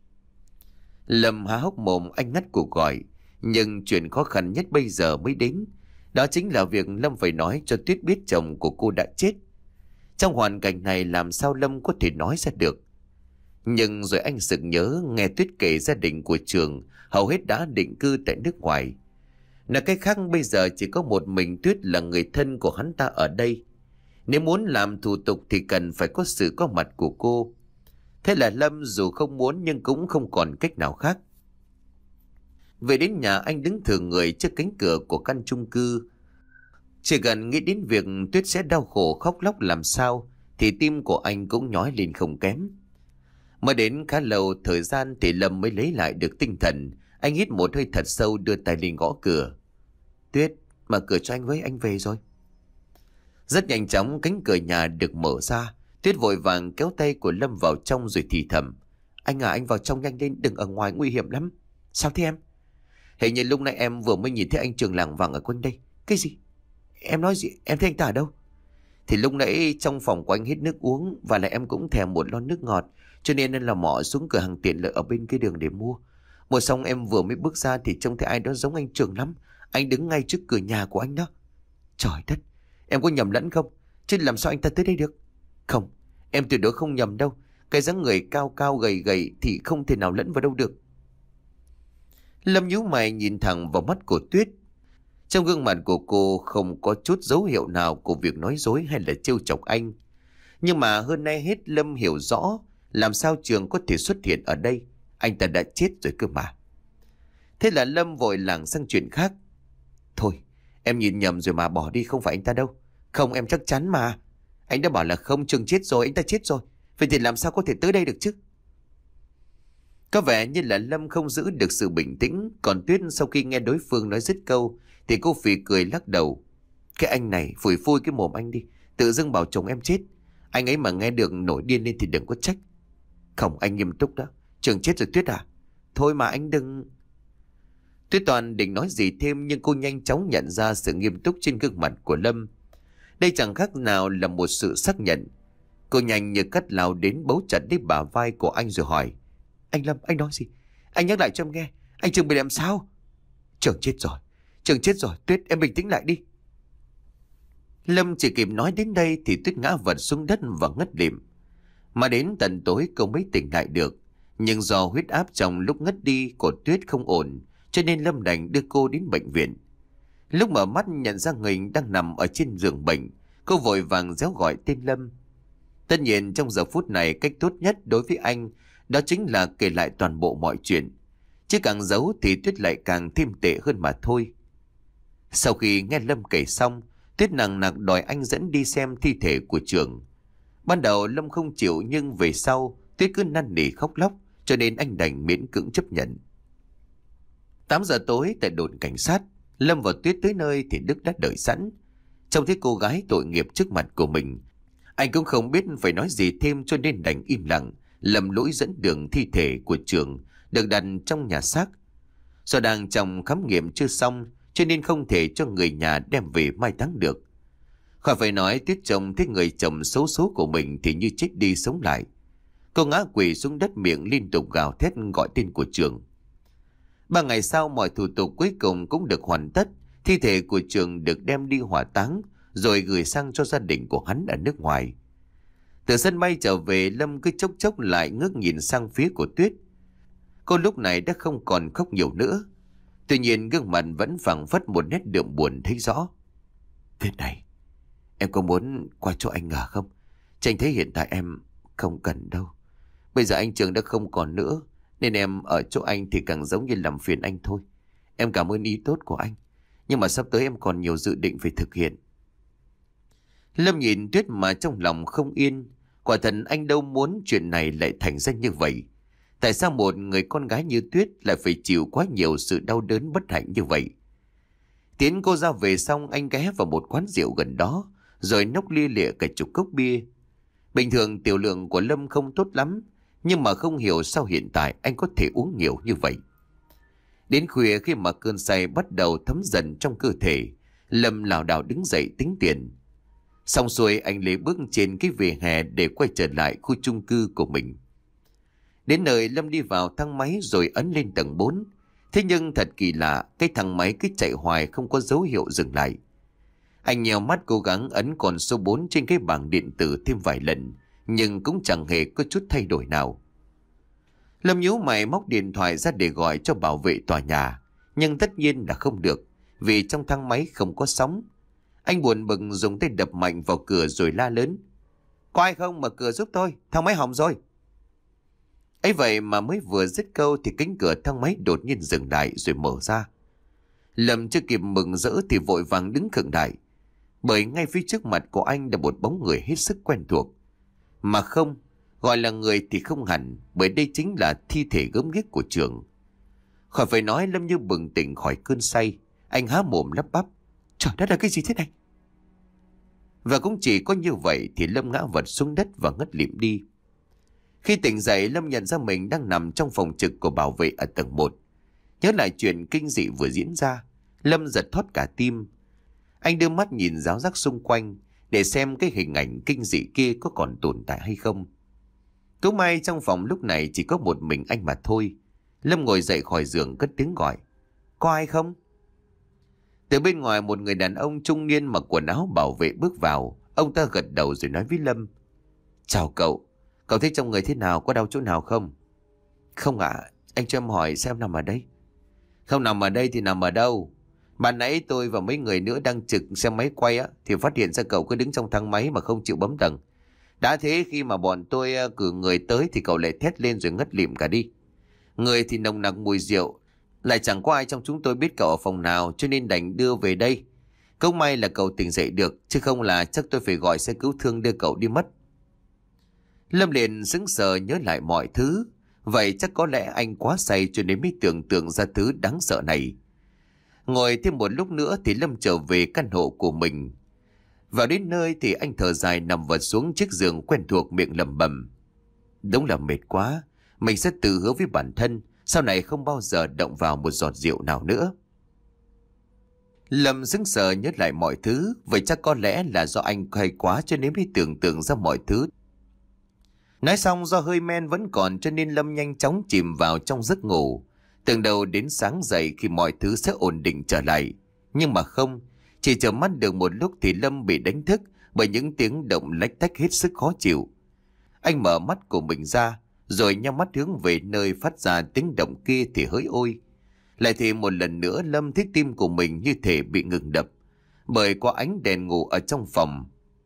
Lâm há hốc mồm, anh ngắt cuộc gọi. Nhưng chuyện khó khăn nhất bây giờ mới đến. Đó chính là việc Lâm phải nói cho Tuyết biết chồng của cô đã chết. Trong hoàn cảnh này làm sao Lâm có thể nói ra được. Nhưng rồi anh sực nhớ nghe Tuyết kể gia đình của Trường hầu hết đã định cư tại nước ngoài. Nói cách khác bây giờ chỉ có một mình Tuyết là người thân của hắn ta ở đây. Nếu muốn làm thủ tục thì cần phải có sự có mặt của cô. Thế là Lâm dù không muốn nhưng cũng không còn cách nào khác. Về đến nhà, anh đứng thừ người trước cánh cửa của căn chung cư. Chỉ cần nghĩ đến việc Tuyết sẽ đau khổ khóc lóc làm sao thì tim của anh cũng nhói lên không kém. Mới đến khá lâu thời gian thì Lâm mới lấy lại được tinh thần. Anh hít một hơi thật sâu, đưa tay lên gõ cửa. Tuyết, mở cửa cho anh với, anh về rồi. Rất nhanh chóng cánh cửa nhà được mở ra. Tuyết vội vàng kéo tay của Lâm vào trong rồi thì thầm. Anh à, anh vào trong nhanh lên, đừng ở ngoài nguy hiểm lắm. Sao thế em? Hình như lúc nãy em vừa mới nhìn thấy anh Trường lảng vảng ở quanh đây. Cái gì? Em nói gì? Em thấy anh ta ở đâu? Thì lúc nãy trong phòng của anh hết nước uống, và lại em cũng thèm một lon nước ngọt, cho nên là mò xuống cửa hàng tiện lợi ở bên kia đường để mua. Mua xong em vừa mới bước ra thì trông thấy ai đó giống anh Trường lắm. Anh đứng ngay trước cửa nhà của anh đó. Trời đất, em có nhầm lẫn không? Chứ làm sao anh ta tới đây được? Không, em tuyệt đối không nhầm đâu. Cái dáng người cao cao gầy gầy thì không thể nào lẫn vào đâu được. Lâm nhíu mày nhìn thẳng vào mắt của Tuyết. Trong gương mặt của cô không có chút dấu hiệu nào của việc nói dối hay là trêu chọc anh. Nhưng mà hơn nay hết Lâm hiểu rõ làm sao Trường có thể xuất hiện ở đây. Anh ta đã chết rồi cơ mà. Thế là Lâm vội lảng sang chuyện khác. Thôi, em nhìn nhầm rồi mà, bỏ đi, không phải anh ta đâu. Không, em chắc chắn mà. Anh đã bảo là không, Trường chết rồi, anh ta chết rồi. Vậy thì làm sao có thể tới đây được chứ? Có vẻ như là Lâm không giữ được sự bình tĩnh. Còn Tuyết sau khi nghe đối phương nói dứt câu thì cô phì cười lắc đầu. Cái anh này, phủi phui cái mồm anh đi. Tự dưng bảo chồng em chết. Anh ấy mà nghe được nổi điên lên thì đừng có trách. Không, anh nghiêm túc đó. Trường chết rồi Tuyết à? Thôi mà anh đừng... Tuyết Toàn định nói gì thêm nhưng cô nhanh chóng nhận ra sự nghiêm túc trên gương mặt của Lâm. Đây chẳng khác nào là một sự xác nhận. Cô nhanh như cắt lao đến bấu chặt lấy bả vai của anh rồi hỏi. Anh Lâm, anh nói gì? Anh nhắc lại cho em nghe. Anh Trường bị làm sao? Trường chết rồi. Trường chết rồi. Tuyết, em bình tĩnh lại đi. Lâm chỉ kịp nói đến đây thì Tuyết ngã vật xuống đất và ngất lịm. Mà đến tận tối cô mới tỉnh lại được. Nhưng do huyết áp trong lúc ngất đi của Tuyết không ổn, cho nên Lâm đành đưa cô đến bệnh viện. Lúc mở mắt nhận ra người đang nằm ở trên giường bệnh, cô vội vàng réo gọi tên Lâm. Tất nhiên trong giờ phút này cách tốt nhất đối với anh đó chính là kể lại toàn bộ mọi chuyện. Chứ càng giấu thì Tuyết lại càng thêm tệ hơn mà thôi. Sau khi nghe Lâm kể xong, Tuyết nằng nặc đòi anh dẫn đi xem thi thể của Trường. Ban đầu Lâm không chịu nhưng về sau Tuyết cứ năn nỉ khóc lóc, cho nên anh đành miễn cưỡng chấp nhận. tám giờ tối tại đồn cảnh sát, Lâm và Tuyết tới nơi thì Đức đã đợi sẵn. Trông thấy cô gái tội nghiệp trước mặt của mình, anh cũng không biết phải nói gì thêm cho nên đành im lặng, lầm lũi dẫn đường thi thể của Trường được đặt trong nhà xác. Do đang trong khám nghiệm chưa xong cho nên không thể cho người nhà đem về mai táng được. Khỏi phải nói Tuyết trông thấy người chồng xấu số của mình thì như chết đi sống lại. Cô ngã quỳ xuống đất, miệng liên tục gào thét gọi tên của Trường. Ba ngày sau mọi thủ tục cuối cùng cũng được hoàn tất. Thi thể của Trường được đem đi hỏa táng rồi gửi sang cho gia đình của hắn ở nước ngoài. Từ sân bay trở về, Lâm cứ chốc chốc lại ngước nhìn sang phía của Tuyết. Cô lúc này đã không còn khóc nhiều nữa. Tuy nhiên gương mặt vẫn phảng phất một nét đượm buồn thấy rõ. Tuyết này, em có muốn qua chỗ anh Ngà không? Chẳng thấy hiện tại em không cần đâu. Bây giờ anh Trường đã không còn nữa, nên em ở chỗ anh thì càng giống như làm phiền anh thôi. Em cảm ơn ý tốt của anh, nhưng mà sắp tới em còn nhiều dự định phải thực hiện. Lâm nhìn Tuyết mà trong lòng không yên. Quả thật anh đâu muốn chuyện này lại thành ra như vậy. Tại sao một người con gái như Tuyết lại phải chịu quá nhiều sự đau đớn bất hạnh như vậy? Tiến cô ra về xong, anh ghé vào một quán rượu gần đó, rồi nốc lia lịa cả chục cốc bia. Bình thường tiểu lượng của Lâm không tốt lắm, nhưng mà không hiểu sao hiện tại anh có thể uống nhiều như vậy. Đến khuya khi mà cơn say bắt đầu thấm dần trong cơ thể, Lâm lảo đảo đứng dậy tính tiền. Xong xuôi anh lấy bước trên cái vỉa hè để quay trở lại khu chung cư của mình. Đến nơi Lâm đi vào thang máy rồi ấn lên tầng bốn. Thế nhưng thật kỳ lạ, cái thang máy cứ chạy hoài không có dấu hiệu dừng lại. Anh nhèo mắt cố gắng ấn con số bốn trên cái bảng điện tử thêm vài lần, nhưng cũng chẳng hề có chút thay đổi nào. Lâm nhíu mày móc điện thoại ra để gọi cho bảo vệ tòa nhà, nhưng tất nhiên là không được, vì trong thang máy không có sóng. Anh buồn bực dùng tay đập mạnh vào cửa rồi la lớn. Có ai không, mở cửa giúp tôi, thang máy hỏng rồi. Ấy vậy mà mới vừa dứt câu thì cánh cửa thang máy đột nhiên dừng lại rồi mở ra. Lâm chưa kịp mừng rỡ thì vội vàng đứng khựng lại, bởi ngay phía trước mặt của anh là một bóng người hết sức quen thuộc. Mà không, gọi là người thì không hẳn, bởi đây chính là thi thể gớm ghiếc của Trường. Khỏi phải nói, Lâm như bừng tỉnh khỏi cơn say, anh há mồm lắp bắp. Trời đất, là cái gì thế này? Và cũng chỉ có như vậy thì Lâm ngã vật xuống đất và ngất lịm đi. Khi tỉnh dậy, Lâm nhận ra mình đang nằm trong phòng trực của bảo vệ ở tầng một. Nhớ lại chuyện kinh dị vừa diễn ra, Lâm giật thót cả tim. Anh đưa mắt nhìn ráo rác xung quanh để xem cái hình ảnh kinh dị kia có còn tồn tại hay không. Cũng may trong phòng lúc này chỉ có một mình anh mà thôi. Lâm ngồi dậy khỏi giường cất tiếng gọi. Có ai không? Từ bên ngoài một người đàn ông trung niên mặc quần áo bảo vệ bước vào. Ông ta gật đầu rồi nói với Lâm. Chào cậu, cậu thấy trong người thế nào, có đau chỗ nào không? Không ạ, anh cho em hỏi xem nằm ở đây. Không nằm ở đây thì nằm ở đâu? Bạn nãy tôi và mấy người nữa đang trực xe máy quay á, thì phát hiện ra cậu cứ đứng trong thang máy mà không chịu bấm tầng. Đã thế khi mà bọn tôi cử người tới thì cậu lại thét lên rồi ngất lịm cả đi. Người thì nồng nặc mùi rượu, lại chẳng có ai trong chúng tôi biết cậu ở phòng nào, cho nên đành đưa về đây. Cũng may là cậu tỉnh dậy được, chứ không là chắc tôi phải gọi xe cứu thương đưa cậu đi mất. Lâm liền sững sờ nhớ lại mọi thứ. Vậy chắc có lẽ anh quá say cho nên mới tưởng tượng ra thứ đáng sợ này. Ngồi thêm một lúc nữa thì Lâm trở về căn hộ của mình. Vào đến nơi thì anh thở dài nằm vật xuống chiếc giường quen thuộc, miệng lẩm bẩm. Đúng là mệt quá. Mình sẽ tự hứa với bản thân sau này không bao giờ động vào một giọt rượu nào nữa. Lâm sững sờ nhớ lại mọi thứ. Vậy chắc có lẽ là do anh hay quá cho nên mới tưởng tượng ra mọi thứ. Nói xong, do hơi men vẫn còn cho nên Lâm nhanh chóng chìm vào trong giấc ngủ, tưởng đầu đến sáng dậy khi mọi thứ sẽ ổn định trở lại. Nhưng mà không, chỉ chợp mắt được một lúc thì Lâm bị đánh thức bởi những tiếng động lách tách hết sức khó chịu. Anh mở mắt của mình ra, rồi nhắm mắt hướng về nơi phát ra tiếng động kia thì hỡi ôi. Lại thì một lần nữa Lâm thấy tim của mình như thể bị ngừng đập, bởi qua ánh đèn ngủ ở trong phòng.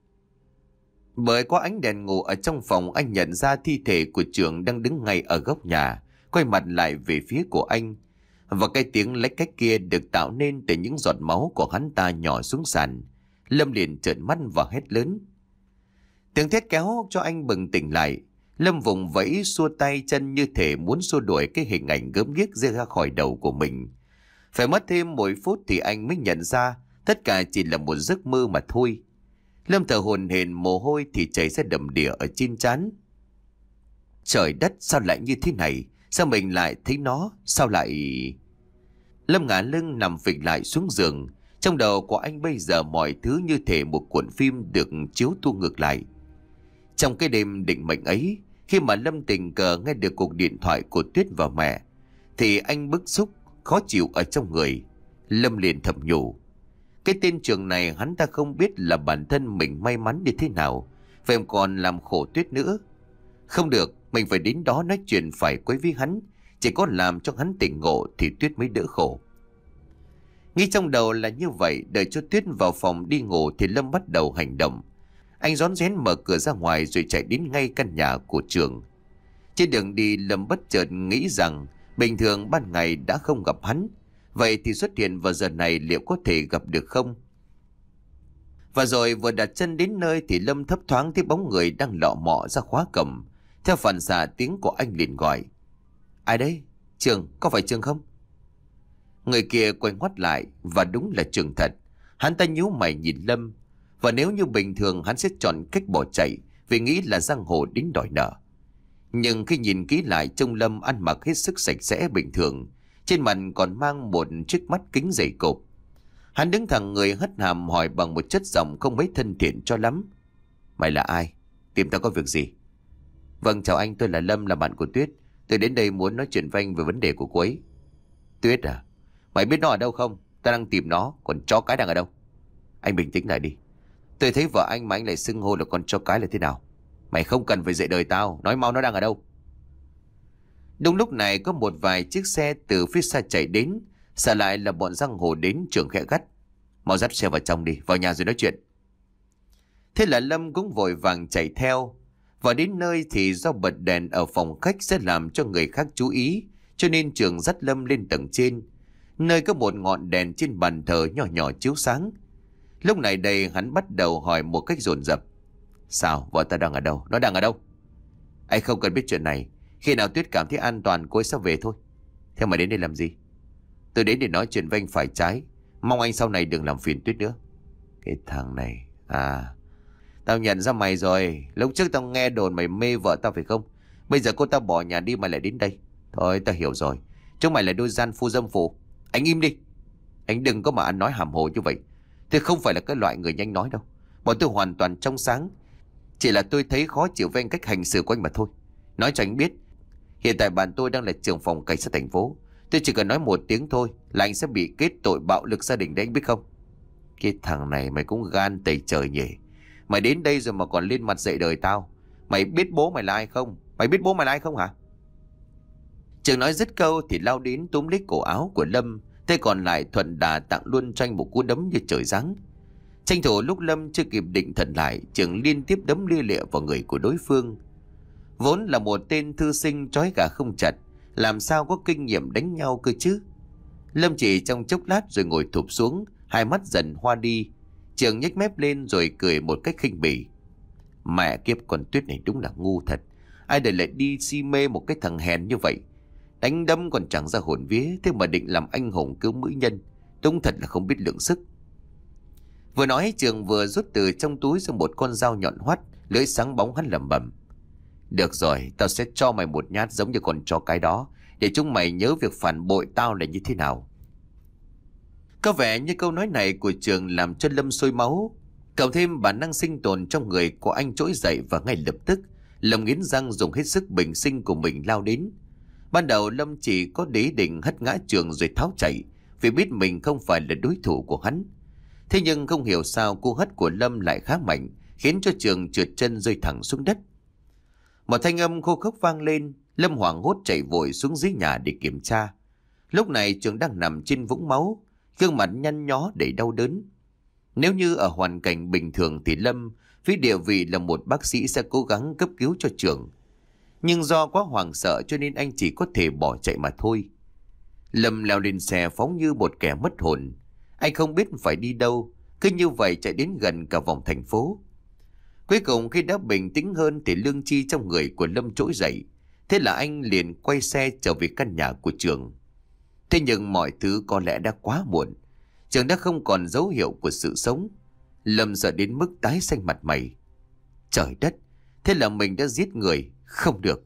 Bởi qua ánh đèn ngủ ở trong phòng anh nhận ra thi thể của Trường đang đứng ngay ở góc nhà, quay mặt lại về phía của anh. Và cái tiếng lách cách kia được tạo nên từ những giọt máu của hắn ta nhỏ xuống sàn. Lâm liền trợn mắt và hét lớn. Tiếng thét kéo cho anh bừng tỉnh lại. Lâm vùng vẫy xua tay chân như thể muốn xua đuổi cái hình ảnh gớm ghiếc ra khỏi đầu của mình. Phải mất thêm một phút thì anh mới nhận ra tất cả chỉ là một giấc mơ mà thôi. Lâm thở hổn hển, mồ hôi thì chảy ra đầm đìa ở trên trán. Trời đất, sao lại như thế này? Sao mình lại thấy nó? Sao lại... Lâm ngả lưng nằm phịch lại xuống giường. Trong đầu của anh bây giờ mọi thứ như thể một cuộn phim được chiếu tua ngược lại. Trong cái đêm định mệnh ấy, khi mà Lâm tình cờ nghe được cuộc điện thoại của Tuyết và mẹ, thì anh bức xúc, khó chịu ở trong người. Lâm liền thầm nhủ. Cái tên Trường này hắn ta không biết là bản thân mình may mắn như thế nào, vậy còn làm khổ Tuyết nữa. Không được, mình phải đến đó nói chuyện phải quấy với hắn. Chỉ có làm cho hắn tỉnh ngộ thì Tuyết mới đỡ khổ. Nghĩ trong đầu là như vậy, đợi cho Tuyết vào phòng đi ngủ thì Lâm bắt đầu hành động. Anh rón rén mở cửa ra ngoài rồi chạy đến ngay căn nhà của Trường. Trên đường đi Lâm bất chợt nghĩ rằng bình thường ban ngày đã không gặp hắn, vậy thì xuất hiện vào giờ này liệu có thể gặp được không? Và rồi vừa đặt chân đến nơi thì Lâm thấp thoáng thấy bóng người đang lọ mọ ra khóa cổng. Theo phản xạ tiếng của anh liền gọi. Ai đấy? Trường, có phải Trường không? Người kia quay ngoắt lại và đúng là Trường thật. Hắn ta nhíu mày nhìn Lâm. Và nếu như bình thường hắn sẽ chọn cách bỏ chạy vì nghĩ là giang hồ đến đòi nợ. Nhưng khi nhìn kỹ lại trông Lâm ăn mặc hết sức sạch sẽ bình thường, trên mặt còn mang một chiếc mắt kính dày cộp. Hắn đứng thẳng người hất hàm hỏi bằng một chất giọng không mấy thân thiện cho lắm. Mày là ai? Tìm tao có việc gì? Vâng, chào anh, tôi là Lâm, là bạn của Tuyết. Tôi đến đây muốn nói chuyện với anh về vấn đề của cô ấy. Tuyết à? Mày biết nó ở đâu không? Tao đang tìm nó, còn chó cái đang ở đâu? Anh bình tĩnh lại đi. Tôi thấy vợ anh mà anh lại xưng hô là con chó cái là thế nào? Mày không cần phải dạy đời tao, nói mau nó đang ở đâu. Đúng lúc này có một vài chiếc xe từ phía xa chạy đến, sợ lại là bọn giang hồ đến. Trường khẽ gắt. Mau dắt xe vào trong đi, vào nhà rồi nói chuyện. Thế là Lâm cũng vội vàng chạy theo. Vào đến nơi thì do bật đèn ở phòng khách sẽ làm cho người khác chú ý, cho nên Trường dắt Lâm lên tầng trên, nơi có một ngọn đèn trên bàn thờ nhỏ nhỏ chiếu sáng. Lúc này đây hắn bắt đầu hỏi một cách dồn dập. Sao, vợ ta đang ở đâu? Nó đang ở đâu? Anh không cần biết chuyện này. Khi nào Tuyết cảm thấy an toàn cô ấy sẽ về thôi. Thế mà đến đây làm gì? Tôi đến để nói chuyện với anh phải trái. Mong anh sau này đừng làm phiền Tuyết nữa. Cái thằng này. À, tao nhận ra mày rồi. Lúc trước tao nghe đồn mày mê vợ tao phải không? Bây giờ cô ta bỏ nhà đi mà lại đến đây. Thôi tao hiểu rồi. Chúng mày là đôi gian phu dâm phụ. Anh im đi. Anh đừng có mà ăn nói hàm hồ như vậy. Tôi không phải là cái loại người nhanh nói đâu. Bọn tôi hoàn toàn trong sáng. Chỉ là tôi thấy khó chịu với anh cách hành xử của anh mà thôi. Nói cho anh biết, hiện tại bạn tôi đang là trưởng phòng cảnh sát thành phố. Tôi chỉ cần nói một tiếng thôi là anh sẽ bị kết tội bạo lực gia đình đấy, anh biết không? Cái thằng này mày cũng gan tày trời nhỉ. Mày đến đây rồi mà còn lên mặt dạy đời tao. Mày biết bố mày là ai không? Mày biết bố mày là ai không hả? Trường nói dứt câu thì lao đến túm lấy cổ áo của Lâm. Thế còn lại thuận đà tặng luôn cho anh một cú đấm như trời giáng. Tranh thủ lúc Lâm chưa kịp định thần lại, Trường liên tiếp đấm lia lịa vào người của đối phương. Vốn là một tên thư sinh trói gà không chặt, làm sao có kinh nghiệm đánh nhau cơ chứ. Lâm chỉ trong chốc lát rồi ngồi thụp xuống, hai mắt dần hoa đi. Trường nhếch mép lên rồi cười một cách khinh bỉ. Mẹ kiếp, con Tuyết này đúng là ngu thật. Ai đời lại đi si mê một cái thằng hèn như vậy. Đánh đấm còn chẳng ra hồn vía, thế mà định làm anh hùng cứu mỹ nhân. Đúng thật là không biết lượng sức. Vừa nói Trường vừa rút từ trong túi ra một con dao nhọn hoắt, lưỡi sáng bóng hắn lẩm bẩm. Được rồi, tao sẽ cho mày một nhát giống như con chó cái đó, để chúng mày nhớ việc phản bội tao là như thế nào. Có vẻ như câu nói này của Trường làm cho Lâm sôi máu. Cộng thêm bản năng sinh tồn trong người của anh trỗi dậy, và ngay lập tức Lâm nghiến răng dùng hết sức bình sinh của mình lao đến. Ban đầu Lâm chỉ có ý định hất ngã Trường rồi tháo chạy, vì biết mình không phải là đối thủ của hắn. Thế nhưng không hiểu sao cú hất của Lâm lại khá mạnh, khiến cho Trường trượt chân rơi thẳng xuống đất. Một thanh âm khô khốc vang lên. Lâm hoảng hốt chạy vội xuống dưới nhà để kiểm tra. Lúc này Trường đang nằm trên vũng máu, gương mặt nhăn nhó đầy đau đớn. Nếu như ở hoàn cảnh bình thường thì Lâm, với địa vị là một bác sĩ, sẽ cố gắng cấp cứu cho Trường. Nhưng do quá hoảng sợ cho nên anh chỉ có thể bỏ chạy mà thôi. Lâm leo lên xe phóng như một kẻ mất hồn. Anh không biết phải đi đâu, cứ như vậy chạy đến gần cả vòng thành phố. Cuối cùng khi đã bình tĩnh hơn thì lương chi trong người của Lâm trỗi dậy. Thế là anh liền quay xe trở về căn nhà của Trường. Thế nhưng mọi thứ có lẽ đã quá muộn. Trường đã không còn dấu hiệu của sự sống. Lâm sợ đến mức tái xanh mặt mày. Trời đất, thế là mình đã giết người. Không được.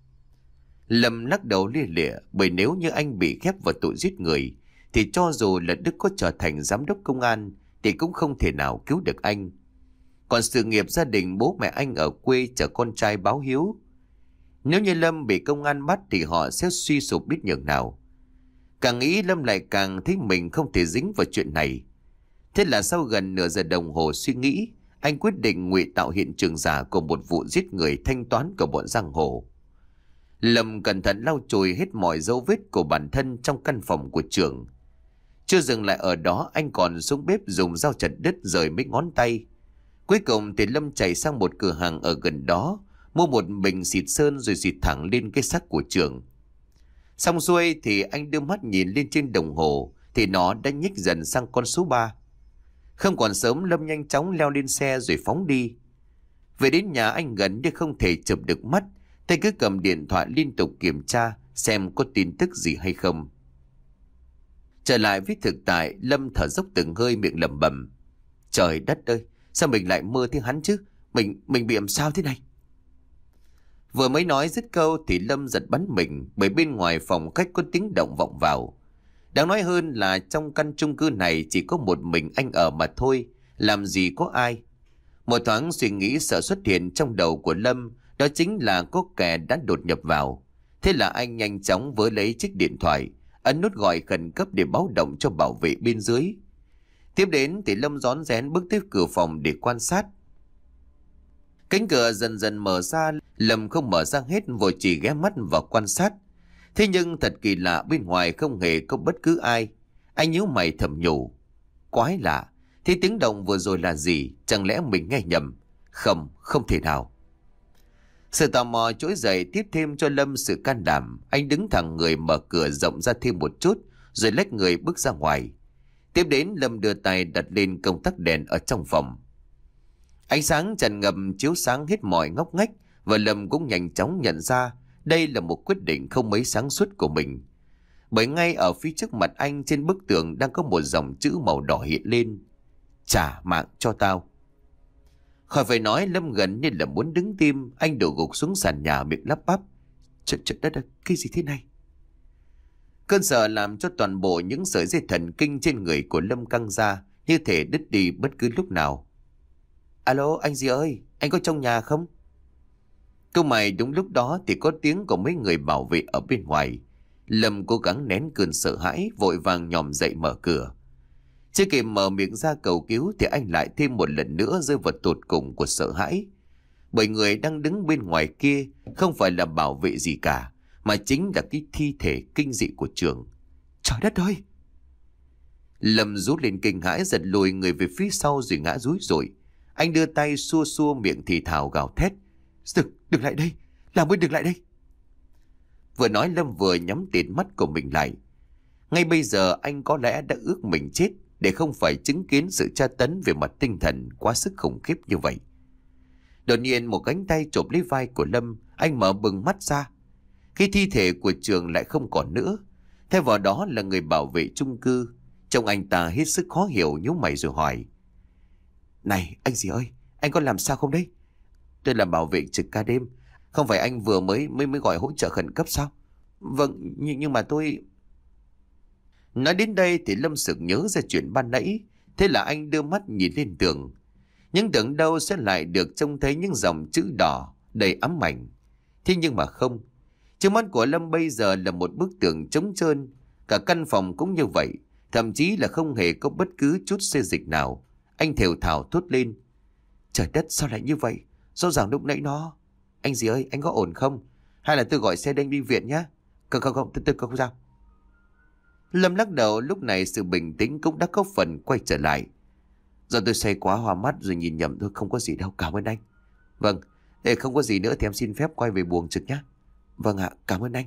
Lâm lắc đầu lia lịa, bởi nếu như anh bị khép vào tội giết người thì cho dù là Đức có trở thành giám đốc công an thì cũng không thể nào cứu được anh. Còn sự nghiệp gia đình bố mẹ anh ở quê chờ con trai báo hiếu. Nếu như Lâm bị công an bắt thì họ sẽ suy sụp biết nhường nào. Càng nghĩ Lâm lại càng thấy mình không thể dính vào chuyện này. Thế là sau gần nửa giờ đồng hồ suy nghĩ, anh quyết định ngụy tạo hiện trường giả của một vụ giết người thanh toán của bọn giang hồ. Lâm cẩn thận lau chùi hết mọi dấu vết của bản thân trong căn phòng của Trường. Chưa dừng lại ở đó, anh còn xuống bếp dùng dao chặt đứt rời mấy ngón tay. Cuối cùng thì Lâm chạy sang một cửa hàng ở gần đó, mua một bình xịt sơn rồi xịt thẳng lên cái xác của Trường. Xong xuôi thì anh đưa mắt nhìn lên trên đồng hồ, thì nó đã nhích dần sang con số ba. Không còn sớm, Lâm nhanh chóng leo lên xe rồi phóng đi. Về đến nhà anh gần như không thể chụp được mắt, tay cứ cầm điện thoại liên tục kiểm tra xem có tin tức gì hay không. Trở lại với thực tại, Lâm thở dốc từng hơi, miệng lẩm bẩm: Trời đất ơi, sao mình lại mơ thấy hắn chứ? Mình, mình bị làm sao thế này? Vừa mới nói dứt câu thì Lâm giật bắn mình, bởi bên ngoài phòng khách có tiếng động vọng vào. Đáng nói hơn là trong căn chung cư này chỉ có một mình anh ở mà thôi, làm gì có ai. Một thoáng suy nghĩ sợ xuất hiện trong đầu của Lâm, đó chính là có kẻ đã đột nhập vào. Thế là anh nhanh chóng vớ lấy chiếc điện thoại, ấn nút gọi khẩn cấp để báo động cho bảo vệ bên dưới. Tiếp đến thì Lâm rón rén bước tới cửa phòng để quan sát. Cánh cửa dần dần mở ra, Lâm không mở ra hết, vội chỉ ghé mắt vào quan sát. Thế nhưng thật kỳ lạ, bên ngoài không hề có bất cứ ai. Anh nhíu mày thầm nhủ: Quái lạ, thế tiếng động vừa rồi là gì? Chẳng lẽ mình nghe nhầm? Không, không thể nào. Sự tò mò trỗi dậy tiếp thêm cho Lâm sự can đảm. Anh đứng thẳng người, mở cửa rộng ra thêm một chút, rồi lách người bước ra ngoài. Tiếp đến Lâm đưa tay đặt lên công tắc đèn ở trong phòng. Ánh sáng tràn ngập chiếu sáng hết mọi ngóc ngách, và Lâm cũng nhanh chóng nhận ra đây là một quyết định không mấy sáng suốt của mình. Bởi ngay ở phía trước mặt anh, trên bức tường đang có một dòng chữ màu đỏ hiện lên: Trả mạng cho tao. Khỏi phải nói, Lâm gần như là muốn đứng tim. Anh đổ gục xuống sàn nhà, miệng lắp bắp: Trời, trời đất ơi, cái gì thế này? Cơn sợ làm cho toàn bộ những sợi dây thần kinh trên người của Lâm căng ra, như thể đứt đi bất cứ lúc nào. Alo, anh gì ơi, anh có trong nhà không? Câu mày đúng lúc đó thì có tiếng của mấy người bảo vệ ở bên ngoài. Lâm cố gắng nén cơn sợ hãi, vội vàng nhòm dậy mở cửa. Chưa kịp mở miệng ra cầu cứu thì anh lại thêm một lần nữa rơi vào tột cùng của sợ hãi. Bởi người đang đứng bên ngoài kia không phải là bảo vệ gì cả, mà chính là cái thi thể kinh dị của Trường. Trời đất ơi! Lâm rút lên kinh hãi, giật lùi người về phía sau rồi ngã rúi rủi. Anh đưa tay xua xua miệng thì thào gào thét: Đừng, đừng lại đây, làm ơn đừng lại đây. Vừa nói Lâm vừa nhắm tịt mắt của mình lại. Ngay bây giờ anh có lẽ đã ước mình chết để không phải chứng kiến sự tra tấn về mặt tinh thần quá sức khủng khiếp như vậy. Đột nhiên một cánh tay chộp lấy vai của Lâm, anh mở bừng mắt ra. Khi thi thể của Trường lại không còn nữa, thay vào đó là người bảo vệ chung cư. Trông anh ta hết sức khó hiểu, nhíu mày rồi hỏi: Này anh gì ơi, anh có làm sao không đấy? Tôi là bảo vệ trực ca đêm, Không phải anh vừa mới mới mới gọi hỗ trợ khẩn cấp sao? Vâng, nhưng, nhưng mà tôi... Nói đến đây thì Lâm sực nhớ ra chuyện ban nãy. Thế là anh đưa mắt nhìn lên tường. Nhưng tưởng đâu sẽ lại được trông thấy những dòng chữ đỏ đầy ám ảnh. Thế nhưng mà không. Trước mắt của Lâm bây giờ là một bức tường trống trơn. Cả căn phòng cũng như vậy. Thậm chí là không hề có bất cứ chút xê dịch nào. Anh thều thào thốt lên. Trời đất, sao lại như vậy? Rõ ràng lúc nãy nó... Anh gì ơi, anh có ổn không? Hay là tôi gọi xe đanh đi viện nhé? Không không không, tôi, tôi không sao. Lâm lắc đầu, lúc này sự bình tĩnh cũng đã có phần quay trở lại. Do tôi say quá hoa mắt rồi nhìn nhầm thôi, không có gì đâu, cảm ơn anh. Vâng, để không có gì nữa thì em xin phép quay về buồng trực nhé. Vâng ạ, cảm ơn anh.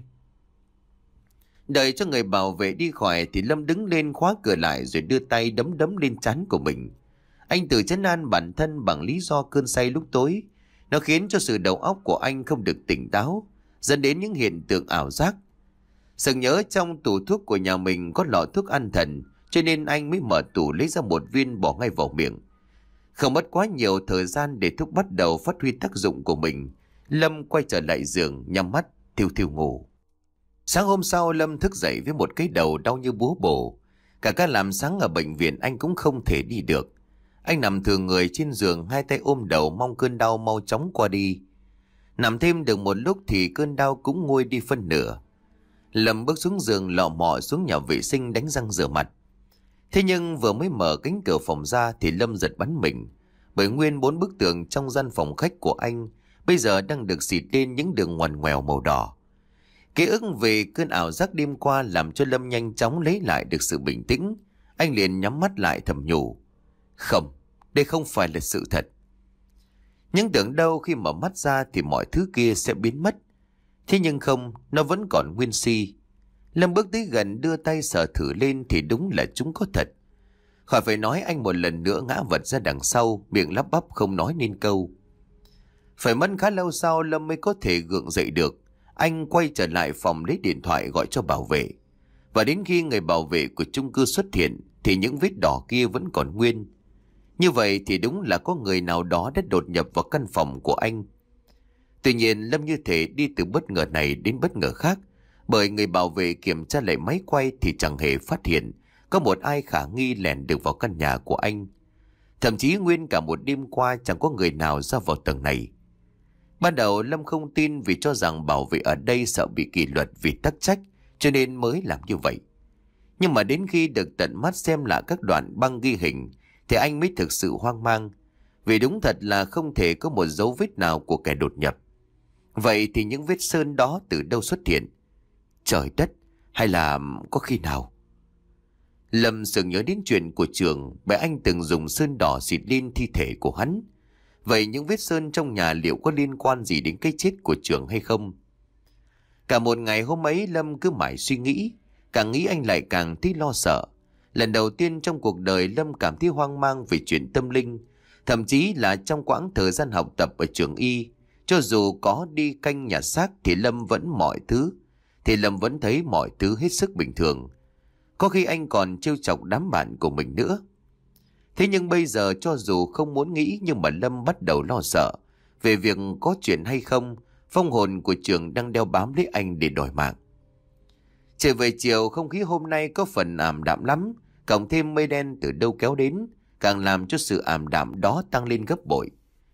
Đợi cho người bảo vệ đi khỏi thì Lâm đứng lên khóa cửa lại rồi đưa tay đấm đấm lên trán của mình. Anh tự trấn an bản thân bằng lý do cơn say lúc tối. Nó khiến cho sự đầu óc của anh không được tỉnh táo, dẫn đến những hiện tượng ảo giác. Sực nhớ trong tủ thuốc của nhà mình có lọ thuốc an thần, cho nên anh mới mở tủ lấy ra một viên bỏ ngay vào miệng. Không mất quá nhiều thời gian để thuốc bắt đầu phát huy tác dụng của mình. Lâm quay trở lại giường, nhắm mắt thiêu thiêu ngủ. Sáng hôm sau Lâm thức dậy với một cái đầu đau như búa bổ. Cả ca làm sáng ở bệnh viện anh cũng không thể đi được. Anh nằm thừa người trên giường, hai tay ôm đầu mong cơn đau mau chóng qua đi. Nằm thêm được một lúc thì cơn đau cũng nguôi đi phân nửa. Lâm bước xuống giường lọ mọ xuống nhà vệ sinh đánh răng rửa mặt. Thế nhưng vừa mới mở cánh cửa phòng ra thì Lâm giật bắn mình. Bởi nguyên bốn bức tường trong gian phòng khách của anh bây giờ đang được xịt lên những đường ngoằn ngoèo màu đỏ. Ký ức về cơn ảo giác đêm qua làm cho Lâm nhanh chóng lấy lại được sự bình tĩnh. Anh liền nhắm mắt lại thầm nhủ. Không, đây không phải là sự thật. Nhưng tưởng đâu khi mở mắt ra thì mọi thứ kia sẽ biến mất. Thế nhưng không, nó vẫn còn nguyên si. Lâm bước tới gần đưa tay sờ thử lên thì đúng là chúng có thật. Khỏi phải nói anh một lần nữa ngã vật ra đằng sau, miệng lắp bắp không nói nên câu. Phải mất khá lâu sau Lâm mới có thể gượng dậy được. Anh quay trở lại phòng lấy điện thoại gọi cho bảo vệ. Và đến khi người bảo vệ của chung cư xuất hiện thì những vết đỏ kia vẫn còn nguyên. Như vậy thì đúng là có người nào đó đã đột nhập vào căn phòng của anh. Tuy nhiên Lâm như thể đi từ bất ngờ này đến bất ngờ khác, bởi người bảo vệ kiểm tra lại máy quay thì chẳng hề phát hiện có một ai khả nghi lẻn được vào căn nhà của anh. Thậm chí nguyên cả một đêm qua chẳng có người nào ra vào tầng này. Ban đầu Lâm không tin vì cho rằng bảo vệ ở đây sợ bị kỷ luật vì tắc trách cho nên mới làm như vậy. Nhưng mà đến khi được tận mắt xem lại các đoạn băng ghi hình thì anh mới thực sự hoang mang. Vì đúng thật là không thể có một dấu vết nào của kẻ đột nhập. Vậy thì những vết sơn đó từ đâu xuất hiện? Trời đất, hay là có khi nào? Lâm sực nhớ đến chuyện của Trường, bởi anh từng dùng sơn đỏ xịt lên thi thể của hắn. Vậy những vết sơn trong nhà liệu có liên quan gì đến cái chết của Trường hay không? Cả một ngày hôm ấy Lâm cứ mãi suy nghĩ, càng nghĩ anh lại càng thấy lo sợ. Lần đầu tiên trong cuộc đời Lâm cảm thấy hoang mang về chuyện tâm linh, thậm chí là trong quãng thời gian học tập ở trường y. Cho dù có đi canh nhà xác thì Lâm vẫn mọi thứ, thì Lâm vẫn thấy mọi thứ hết sức bình thường. Có khi anh còn trêu chọc đám bạn của mình nữa. Thế nhưng bây giờ cho dù không muốn nghĩ nhưng mà Lâm bắt đầu lo sợ về việc có chuyện hay không, vong hồn của Trường đang đeo bám lấy anh để đòi mạng. Trở về chiều không khí hôm nay có phần ảm đạm lắm, cộng thêm mây đen từ đâu kéo đến, càng làm cho sự ảm đạm đó tăng lên gấp bội.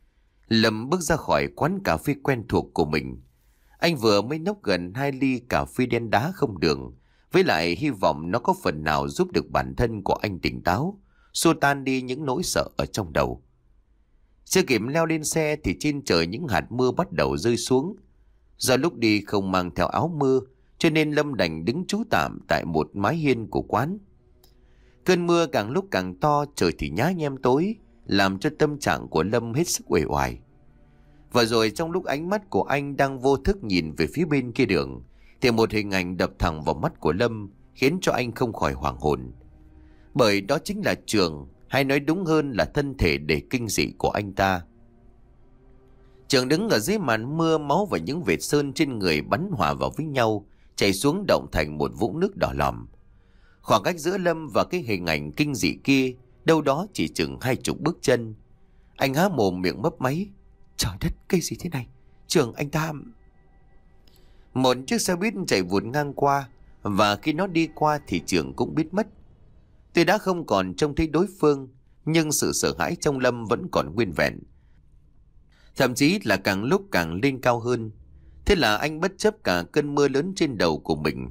Lâm bước ra khỏi quán cà phê quen thuộc của mình. Anh vừa mới nốc gần hai ly cà phê đen đá không đường, với lại hy vọng nó có phần nào giúp được bản thân của anh tỉnh táo, xua tan đi những nỗi sợ ở trong đầu. Chưa kịp leo lên xe thì trên trời những hạt mưa bắt đầu rơi xuống. Do lúc đi không mang theo áo mưa, cho nên Lâm đành đứng trú tạm tại một mái hiên của quán. Cơn mưa càng lúc càng to, trời thì nhá nhem tối, làm cho tâm trạng của Lâm hết sức uể oải. Và rồi trong lúc ánh mắt của anh đang vô thức nhìn về phía bên kia đường, thì một hình ảnh đập thẳng vào mắt của Lâm, khiến cho anh không khỏi hoảng hồn. Bởi đó chính là Trường, hay nói đúng hơn là thân thể đầy kinh dị của anh ta. Trường đứng ở dưới màn mưa, máu và những vệt sơn trên người bắn hòa vào với nhau, chảy xuống động thành một vũng nước đỏ lòm. Khoảng cách giữa Lâm và cái hình ảnh kinh dị kia đâu đó chỉ chừng hai chục bước chân. Anh há mồm miệng mấp máy. Trời đất, cái gì thế này? Trường, anh ta... Một chiếc xe buýt chạy vụt ngang qua, và khi nó đi qua thì Trường cũng biết mất. Tuy đã không còn trông thấy đối phương, nhưng sự sợ hãi trong Lâm vẫn còn nguyên vẹn. Thậm chí là càng lúc càng lên cao hơn. Thế là anh bất chấp cả cơn mưa lớn trên đầu của mình,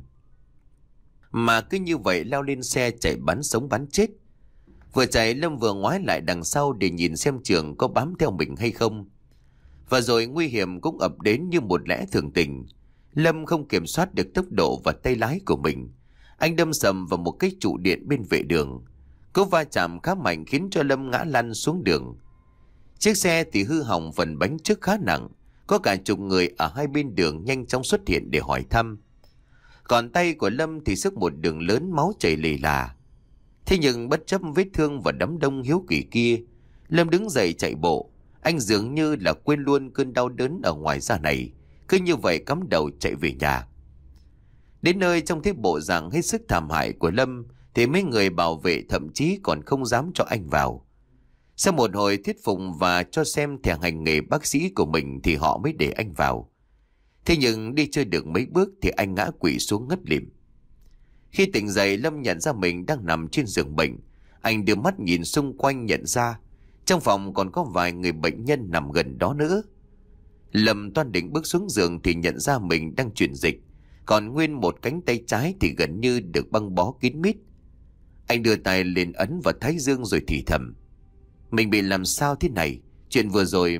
mà cứ như vậy leo lên xe chạy bắn sống bắn chết. Vừa chạy, Lâm vừa ngoái lại đằng sau để nhìn xem Trường có bám theo mình hay không. Và rồi nguy hiểm cũng ập đến như một lẽ thường tình. Lâm không kiểm soát được tốc độ và tay lái của mình. Anh đâm sầm vào một cái trụ điện bên vệ đường. Cú va chạm khá mạnh khiến cho Lâm ngã lăn xuống đường. Chiếc xe thì hư hỏng phần bánh trước khá nặng. Có cả chục người ở hai bên đường nhanh chóng xuất hiện để hỏi thăm. Còn tay của Lâm thì xước một đường lớn, máu chảy lì là. Thế nhưng bất chấp vết thương và đám đông hiếu kỳ kia, Lâm đứng dậy chạy bộ. Anh dường như là quên luôn cơn đau đớn ở ngoài da này, cứ như vậy cắm đầu chạy về nhà. Đến nơi trong thế bộ dạng hết sức thảm hại của Lâm thì mấy người bảo vệ thậm chí còn không dám cho anh vào. Sau một hồi thuyết phục và cho xem thẻ hành nghề bác sĩ của mình thì họ mới để anh vào. Thế nhưng đi chưa được mấy bước thì anh ngã quỵ xuống ngất lịm. Khi tỉnh dậy, Lâm nhận ra mình đang nằm trên giường bệnh. Anh đưa mắt nhìn xung quanh, nhận ra trong phòng còn có vài người bệnh nhân nằm gần đó nữa. Lâm toan định bước xuống giường thì nhận ra mình đang truyền dịch, còn nguyên một cánh tay trái thì gần như được băng bó kín mít. Anh đưa tay lên ấn vào thái dương rồi thì thầm: mình bị làm sao thế này? Chuyện vừa rồi...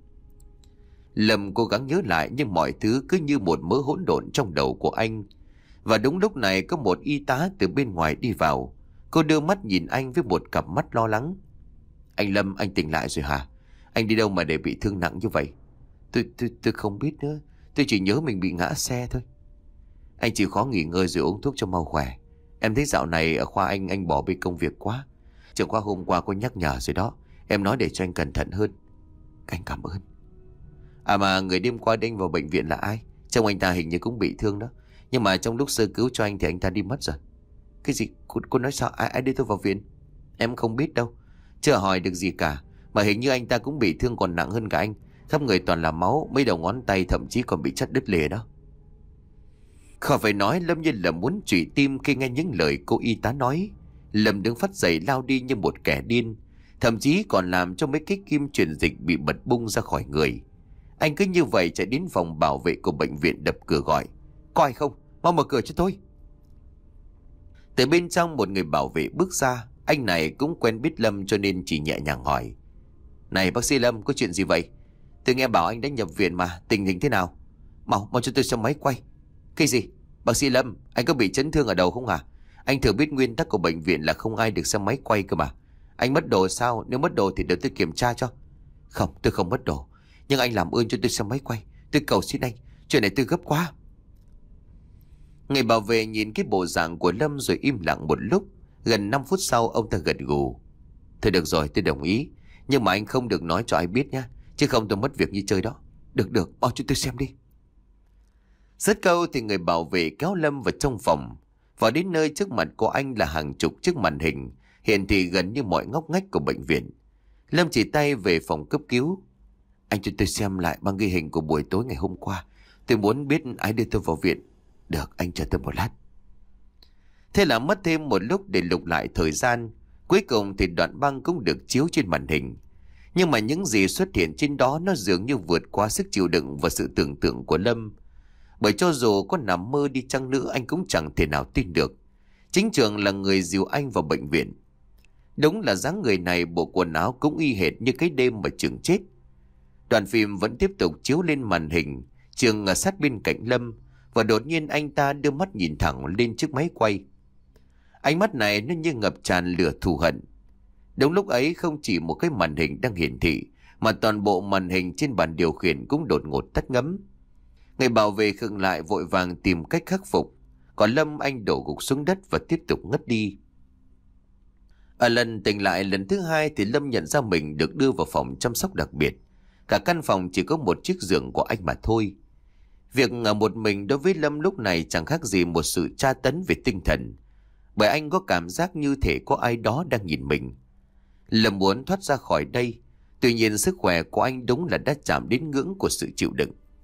Lâm cố gắng nhớ lại, nhưng mọi thứ cứ như một mớ hỗn độn trong đầu của anh. Và đúng lúc này có một y tá từ bên ngoài đi vào. Cô đưa mắt nhìn anh với một cặp mắt lo lắng. Anh Lâm, anh tỉnh lại rồi hả? Anh đi đâu mà để bị thương nặng như vậy? Tôi, tôi, tôi không biết nữa. Tôi chỉ nhớ mình bị ngã xe thôi. Anh chịu khó nghỉ ngơi rồi uống thuốc cho mau khỏe. Em thấy dạo này ở khoa anh anh bỏ bê công việc quá. Trưởng khoa hôm qua có nhắc nhở rồi đó. Em nói để cho anh cẩn thận hơn. Anh cảm ơn. À mà người đêm qua đinh vào bệnh viện là ai? Trông anh ta hình như cũng bị thương đó. Nhưng mà trong lúc sơ cứu cho anh thì anh ta đi mất rồi. Cái gì? Cô, cô nói sao? Ai, ai đưa tôi vào viện? Em không biết đâu. Chưa hỏi được gì cả. Mà hình như anh ta cũng bị thương còn nặng hơn cả anh. Khắp người toàn là máu, mấy đầu ngón tay thậm chí còn bị chặt đứt lìa đó. Khỏi phải nói, Lâm như là muốn trụy tim khi nghe những lời cô y tá nói. Lâm đứng phát dậy lao đi như một kẻ điên, thậm chí còn làm cho mấy cái kim truyền dịch bị bật bung ra khỏi người. Anh cứ như vậy chạy đến phòng bảo vệ của bệnh viện, đập cửa gọi: có ai không? Mau mở cửa cho tôi. Từ bên trong một người bảo vệ bước ra. Anh này cũng quen biết Lâm cho nên chỉ nhẹ nhàng hỏi: này bác sĩ Lâm, có chuyện gì vậy? Tôi nghe bảo anh đã nhập viện mà, tình hình thế nào? Mau, mau cho tôi xem máy quay. Cái gì? Bác sĩ Lâm, anh có bị chấn thương ở đầu không hả? Anh thừa biết nguyên tắc của bệnh viện là không ai được xem máy quay cơ mà. Anh mất đồ sao? Nếu mất đồ thì để tôi kiểm tra cho. Không, tôi không mất đồ. Nhưng anh làm ơn cho tôi xem máy quay. Tôi cầu xin anh, chuyện này tôi gấp quá. Người bảo vệ nhìn cái bộ dạng của Lâm rồi im lặng một lúc. Gần năm phút sau ông ta gật gù: thôi được rồi, tôi đồng ý. Nhưng mà anh không được nói cho ai biết nhé, chứ không tôi mất việc như chơi đó. Được được, bao cho tôi xem đi. Dứt câu thì người bảo vệ kéo Lâm vào trong phòng. Vào đến nơi, trước mặt của anh là hàng chục chiếc màn hình hiện thị gần như mọi ngóc ngách của bệnh viện. Lâm chỉ tay về phòng cấp cứu: anh cho tôi xem lại băng ghi hình của buổi tối ngày hôm qua. Tôi muốn biết ai đưa tôi vào viện. Được, anh chờ tôi một lát. Thế là mất thêm một lúc để lục lại thời gian. Cuối cùng thì đoạn băng cũng được chiếu trên màn hình. Nhưng mà những gì xuất hiện trên đó nó dường như vượt qua sức chịu đựng và sự tưởng tượng của Lâm. Bởi cho dù có nằm mơ đi chăng nữa, anh cũng chẳng thể nào tin được chính Trường là người dìu anh vào bệnh viện. Đúng là dáng người này, bộ quần áo cũng y hệt như cái đêm mà Trường chết. Đoạn phim vẫn tiếp tục chiếu lên màn hình. Trường ở sát bên cạnh Lâm, và đột nhiên anh ta đưa mắt nhìn thẳng lên chiếc máy quay. Ánh mắt này nó như ngập tràn lửa thù hận. Đúng lúc ấy, không chỉ một cái màn hình đang hiển thị, mà toàn bộ màn hình trên bàn điều khiển cũng đột ngột tắt ngấm. Người bảo vệ khựng lại, vội vàng tìm cách khắc phục. Còn Lâm, anh đổ gục xuống đất và tiếp tục ngất đi. Ở lần tỉnh lại lần thứ hai thì Lâm nhận ra mình được đưa vào phòng chăm sóc đặc biệt. Cả căn phòng chỉ có một chiếc giường của anh mà thôi. Việc ở một mình đối với Lâm lúc này chẳng khác gì một sự tra tấn về tinh thần, bởi anh có cảm giác như thể có ai đó đang nhìn mình. Lâm muốn thoát ra khỏi đây, tuy nhiên sức khỏe của anh đúng là đã chạm đến ngưỡng của sự chịu đựng.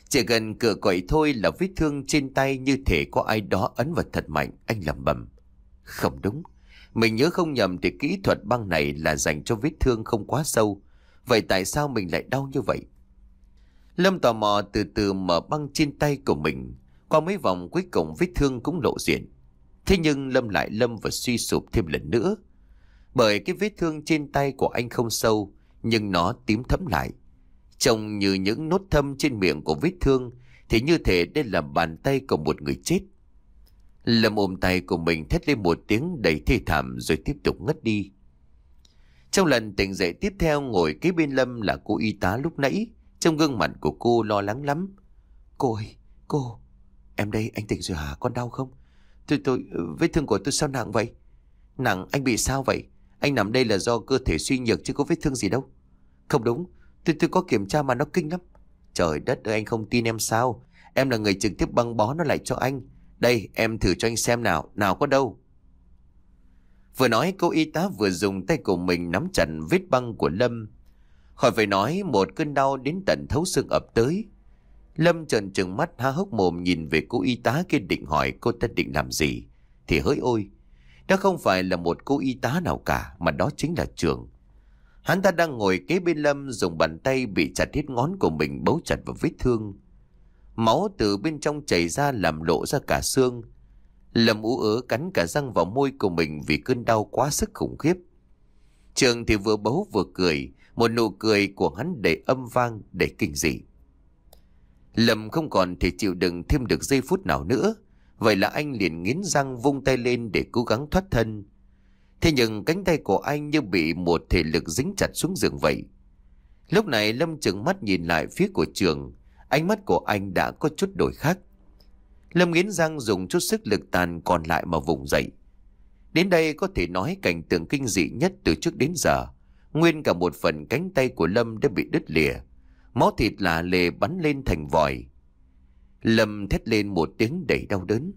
Chỉ gần cựa quậy thôi là vết thương trên tay như thể có ai đó ấn vào thật mạnh. Anh lẩm bẩm. Không đúng. Mình nhớ không nhầm thì kỹ thuật băng này là dành cho vết thương không quá sâu. Vậy tại sao mình lại đau như vậy? Lâm tò mò từ từ mở băng trên tay của mình. Qua mấy vòng cuối cùng vết thương cũng lộ diện. Thế nhưng Lâm lại lâm vào suy sụp thêm lần nữa. Bởi cái vết thương trên tay của anh không sâu, nhưng nó tím thẫm lại. Trông như những nốt thâm trên miệng của vết thương, thì như thể đây là bàn tay của một người chết. Lâm ôm tay của mình thét lên một tiếng đầy thê thảm rồi tiếp tục ngất đi. Trong lần tỉnh dậy tiếp theo, ngồi kế bên Lâm là cô y tá lúc nãy. Trong gương mặt của cô lo lắng lắm. Cô ơi, cô, em đây, anh tỉnh rồi hả? Con đau không? Tôi, tôi, vết thương của tôi sao nặng vậy? Nặng, anh bị sao vậy? Anh nằm đây là do cơ thể suy nhược chứ có vết thương gì đâu. Không đúng, tôi, tôi có kiểm tra mà nó kinh lắm. Trời đất ơi, anh không tin em sao? Em là người trực tiếp băng bó nó lại cho anh. Đây, em thử cho anh xem nào, nào có đâu. Vừa nói cô y tá vừa dùng tay của mình nắm chặt vết băng của Lâm. Khỏi phải nói, một cơn đau đến tận thấu xương ập tới. Lâm trợn trừng mắt há hốc mồm nhìn về cô y tá kia định hỏi cô ta định làm gì. Thì hỡi ôi, đó không phải là một cô y tá nào cả, mà đó chính là Trường. Hắn ta đang ngồi kế bên Lâm, dùng bàn tay bị chặt hết ngón của mình bấu chặt vào vết thương. Máu từ bên trong chảy ra làm lộ ra cả xương. Lâm ú ớ cắn cả răng vào môi của mình vì cơn đau quá sức khủng khiếp. Trường thì vừa bấu vừa cười, một nụ cười của hắn đầy âm vang, đầy kinh dị. Lâm không còn thể chịu đựng thêm được giây phút nào nữa. Vậy là anh liền nghiến răng vung tay lên để cố gắng thoát thân. Thế nhưng cánh tay của anh như bị một thể lực dính chặt xuống giường vậy. Lúc này Lâm trừng mắt nhìn lại phía của Trường. Ánh mắt của anh đã có chút đổi khác. Lâm nghiến răng dùng chút sức lực tàn còn lại mà vùng dậy. Đến đây có thể nói cảnh tượng kinh dị nhất từ trước đến giờ. Nguyên cả một phần cánh tay của Lâm đã bị đứt lìa. Máu thịt lả lề bắn lên thành vòi. Lâm thét lên một tiếng đầy đau đớn.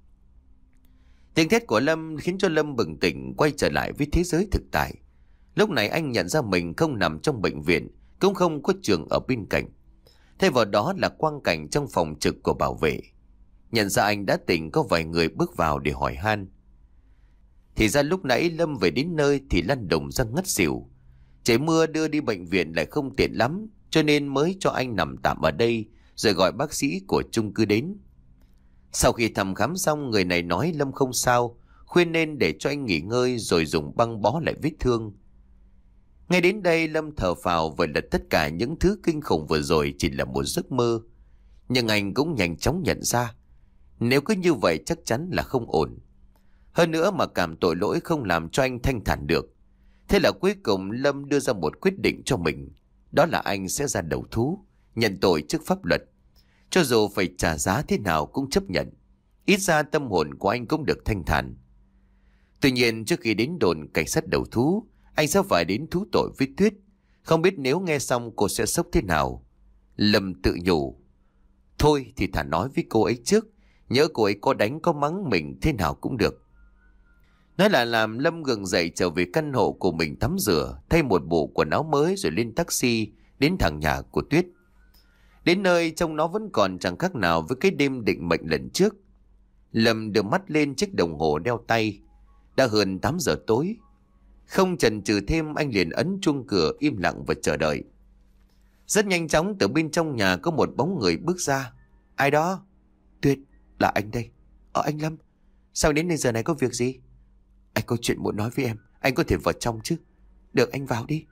Tiếng thét của Lâm khiến cho Lâm bừng tỉnh, quay trở lại với thế giới thực tại. Lúc này anh nhận ra mình không nằm trong bệnh viện, cũng không có Trường ở bên cạnh. Thay vào đó là quang cảnh trong phòng trực của bảo vệ. Nhận ra anh đã tỉnh, có vài người bước vào để hỏi han. Thì ra lúc nãy Lâm về đến nơi thì lăn đùng ra ngất xỉu. Trời mưa đưa đi bệnh viện lại không tiện lắm, cho nên mới cho anh nằm tạm ở đây, rồi gọi bác sĩ của chung cư đến. Sau khi thăm khám xong, người này nói Lâm không sao, khuyên nên để cho anh nghỉ ngơi rồi dùng băng bó lại vết thương. Ngay đến đây Lâm thở phào, vậy là tất cả những thứ kinh khủng vừa rồi chỉ là một giấc mơ. Nhưng anh cũng nhanh chóng nhận ra, nếu cứ như vậy chắc chắn là không ổn. Hơn nữa mà cảm tội lỗi không làm cho anh thanh thản được. Thế là cuối cùng Lâm đưa ra một quyết định cho mình. Đó là anh sẽ ra đầu thú, nhận tội trước pháp luật. Cho dù phải trả giá thế nào cũng chấp nhận. Ít ra tâm hồn của anh cũng được thanh thản. Tuy nhiên trước khi đến đồn cảnh sát đầu thú, anh sẽ phải đến thú tội với Tuyết. Không biết nếu nghe xong cô sẽ sốc thế nào. Lâm tự nhủ. Thôi thì thà nói với cô ấy trước. Nhớ cô ấy có đánh có mắng mình thế nào cũng được. Nói là làm, Lâm gượng dậy trở về căn hộ của mình tắm rửa, thay một bộ quần áo mới rồi lên taxi đến thẳng nhà của Tuyết. Đến nơi trông nó vẫn còn chẳng khác nào với cái đêm định mệnh lần trước. Lâm đưa mắt lên chiếc đồng hồ đeo tay. Đã hơn tám giờ tối. Không chần chừ thêm, anh liền ấn chuông cửa im lặng và chờ đợi. Rất nhanh chóng từ bên trong nhà có một bóng người bước ra. Ai đó? Tuyết, là anh đây. Ờ anh Lâm, sao đến đây giờ này có việc gì? Anh có chuyện muốn nói với em, anh có thể vào trong chứ? Được, anh vào đi.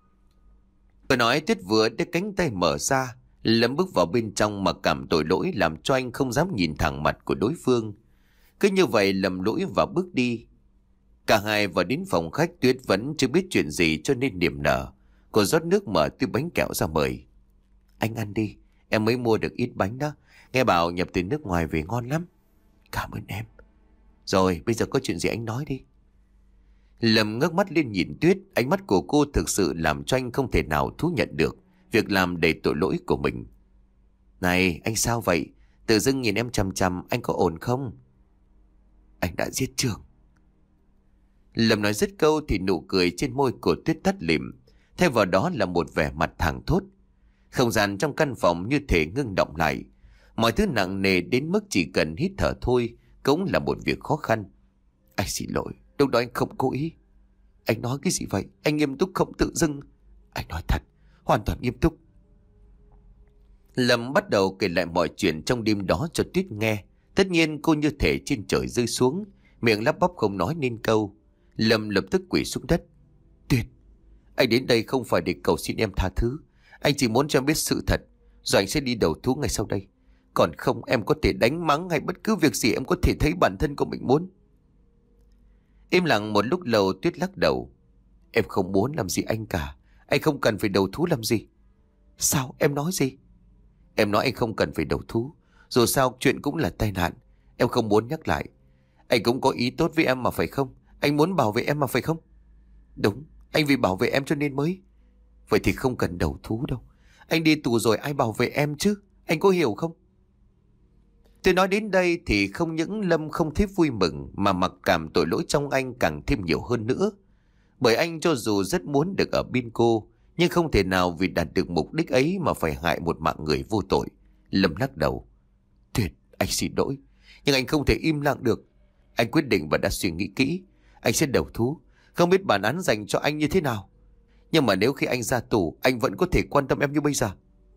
Vừa nói Tuyết vừa đưa cánh tay mở ra. Lâm bước vào bên trong mà cảm tội lỗi làm cho anh không dám nhìn thẳng mặt của đối phương. Cứ như vậy lầm lỗi và bước đi. Cả hai vào đến phòng khách, Tuyết vẫn chưa biết chuyện gì cho nên niềm nở. Cô rót nước mở túi bánh kẹo ra mời. Anh ăn đi, em mới mua được ít bánh đó. Nghe bảo nhập từ nước ngoài về ngon lắm. Cảm ơn em. Rồi bây giờ có chuyện gì anh nói đi. Lâm ngước mắt lên nhìn Tuyết. Ánh mắt của cô thực sự làm cho anh không thể nào thú nhận được việc làm đầy tội lỗi của mình. Này anh sao vậy? Tự dưng nhìn em chằm chằm, anh có ổn không? Anh đã giết Trường. Lâm nói dứt câu thì nụ cười trên môi của Tuyết tắt lịm, thay vào đó là một vẻ mặt thẳng thốt. Không gian trong căn phòng như thể ngưng động lại. Mọi thứ nặng nề đến mức chỉ cần hít thở thôi cũng là một việc khó khăn. Anh xin lỗi, lúc đó anh không cố ý. Anh nói cái gì vậy? Anh nghiêm túc không tự dưng. Anh nói thật, hoàn toàn nghiêm túc. Lâm bắt đầu kể lại mọi chuyện trong đêm đó cho Tuyết nghe. Tất nhiên cô như thể trên trời rơi xuống, miệng lắp bắp không nói nên câu. Lâm lập tức quỳ xuống đất. Tuyết, anh đến đây không phải để cầu xin em tha thứ. Anh chỉ muốn cho em biết sự thật, rồi anh sẽ đi đầu thú ngay sau đây. Còn không, em có thể đánh mắng hay bất cứ việc gì em có thể thấy bản thân của mình muốn. Im lặng một lúc lâu, Tuyết lắc đầu. Em không muốn làm gì anh cả. Anh không cần phải đầu thú làm gì. Sao? Em nói gì? Em nói anh không cần phải đầu thú. Dù sao chuyện cũng là tai nạn. Em không muốn nhắc lại. Anh cũng có ý tốt với em mà phải không? Anh muốn bảo vệ em mà phải không? Đúng, anh vì bảo vệ em cho nên mới. Vậy thì không cần đầu thú đâu. Anh đi tù rồi ai bảo vệ em chứ? Anh có hiểu không? Tôi nói đến đây thì không những Lâm không thấy vui mừng mà mặc cảm tội lỗi trong anh càng thêm nhiều hơn nữa. Bởi anh cho dù rất muốn được ở bên cô, nhưng không thể nào vì đạt được mục đích ấy mà phải hại một mạng người vô tội. Lâm lắc đầu. Tuyệt, anh xin lỗi, nhưng anh không thể im lặng được. Anh quyết định và đã suy nghĩ kỹ. Anh sẽ đầu thú. Không biết bản án dành cho anh như thế nào, nhưng mà nếu khi anh ra tù, anh vẫn có thể quan tâm em như bây giờ.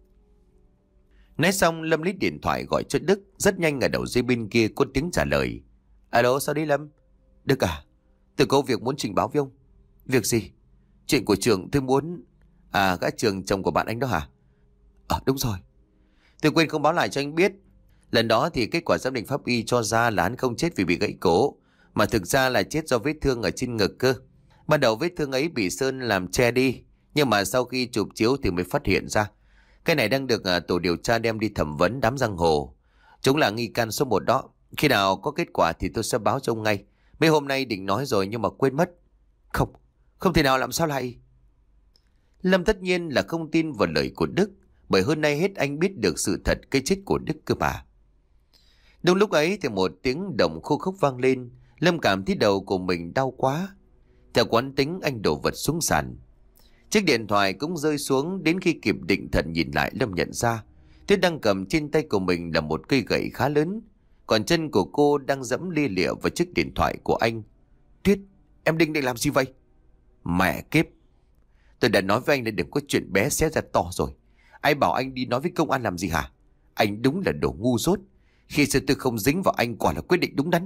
Nói xong Lâm lấy điện thoại gọi cho Đức. Rất nhanh ở đầu dây bên kia có tiếng trả lời. Alo, sao đấy Lâm? Đức à, tôi có việc muốn trình báo với ông. Việc gì? Chuyện của Trường tôi muốn. À, gã Trường chồng của bạn anh đó hả? Ờ đúng rồi. Tôi quên không báo lại cho anh biết. Lần đó thì kết quả giám định pháp y cho ra là hắn không chết vì bị gãy cổ, mà thực ra là chết do vết thương ở trên ngực cơ. Ban đầu vết thương ấy bị sơn làm che đi, nhưng mà sau khi chụp chiếu thì mới phát hiện ra. Cái này đang được uh, tổ điều tra đem đi thẩm vấn đám giang hồ. Chúng là nghi can số một đó. Khi nào có kết quả thì tôi sẽ báo cho ông ngay. Mấy hôm nay định nói rồi nhưng mà quên mất. Không, không thể nào, làm sao lại? Lâm tất nhiên là không tin vào lời của Đức, bởi hơn nay hết anh biết được sự thật cái chết của Đức cơ mà. Đúng lúc ấy thì một tiếng động khô khốc vang lên. Lâm cảm thấy đầu của mình đau quá. Theo quán tính anh đổ vật xuống sàn. Chiếc điện thoại cũng rơi xuống. Đến khi kịp định thần nhìn lại, Lâm nhận ra Tuyết đang cầm trên tay của mình là một cây gậy khá lớn, còn chân của cô đang dẫm lia lịa vào chiếc điện thoại của anh. Tuyết, em định định làm gì vậy? Mẹ kiếp, tôi đã nói với anh là đừng có chuyện bé xé ra to rồi. Ai bảo anh đi nói với công an làm gì hả? Anh đúng là đồ ngu dốt. Khi xưa tôi không dính vào anh quả là quyết định đúng đắn.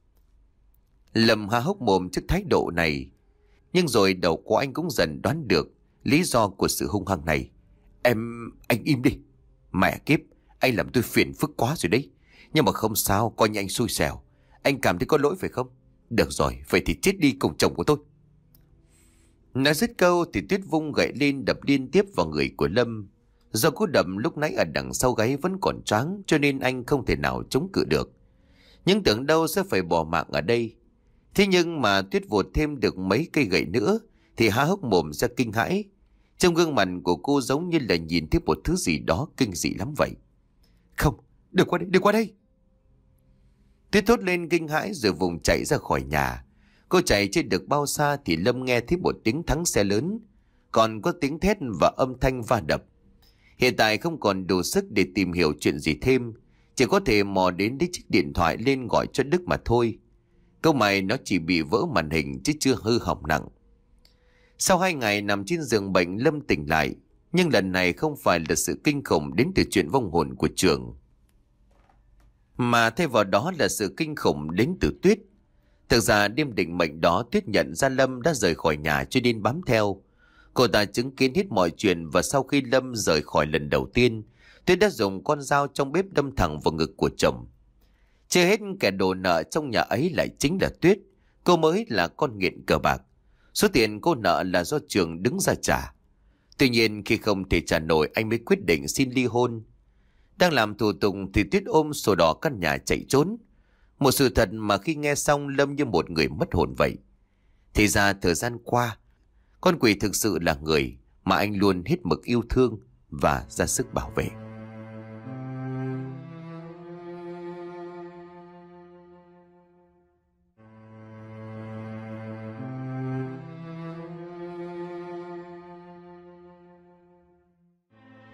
Lâm há hốc mồm trước thái độ này, nhưng rồi đầu của anh cũng dần đoán được lý do của sự hung hăng này. Em, anh im đi. Mẹ kiếp, anh làm tôi phiền phức quá rồi đấy. Nhưng mà không sao, coi như anh xui xẻo. Anh cảm thấy có lỗi phải không? Được rồi, vậy thì chết đi cùng chồng của tôi. Nói dứt câu thì Tuyết vung gậy lên đập liên tiếp vào người của Lâm. Do cú đập lúc nãy ở đằng sau gáy vẫn còn choáng, cho nên anh không thể nào chống cự được. Nhưng tưởng đâu sẽ phải bỏ mạng ở đây. Thế nhưng mà Tuyết vụt thêm được mấy cây gậy nữa thì há hốc mồm ra kinh hãi. Trong gương mặt của cô giống như là nhìn thấy một thứ gì đó kinh dị lắm vậy. Không, đừng qua đây, đừng qua đây. Tuyết thốt lên kinh hãi rồi vùng chạy ra khỏi nhà. Cô chạy chưa được bao xa thì Lâm nghe thấy một tiếng thắng xe lớn, còn có tiếng thét và âm thanh va đập. Hiện tại không còn đủ sức để tìm hiểu chuyện gì thêm, chỉ có thể mò đến đích chiếc điện thoại lên gọi cho Đức mà thôi. Câu mày nó chỉ bị vỡ màn hình chứ chưa hư hỏng nặng. Sau hai ngày nằm trên giường bệnh, Lâm tỉnh lại, nhưng lần này không phải là sự kinh khủng đến từ chuyện vong hồn của Trường, mà thay vào đó là sự kinh khủng đến từ Tuyết. Thực ra đêm định mệnh đó Tuyết nhận ra Lâm đã rời khỏi nhà cho nên bám theo. Cô ta chứng kiến hết mọi chuyện, và sau khi Lâm rời khỏi lần đầu tiên, Tuyết đã dùng con dao trong bếp đâm thẳng vào ngực của chồng. Chưa hết, kẻ đồ nợ trong nhà ấy lại chính là Tuyết. Cô mới là con nghiện cờ bạc. Số tiền cô nợ là do Trường đứng ra trả. Tuy nhiên khi không thể trả nổi, anh mới quyết định xin ly hôn. Đang làm thủ tục thì Tuyết ôm sổ đỏ căn nhà chạy trốn. Một sự thật mà khi nghe xong Lâm như một người mất hồn vậy. Thì ra thời gian qua, con quỷ thực sự là người mà anh luôn hết mực yêu thương và ra sức bảo vệ.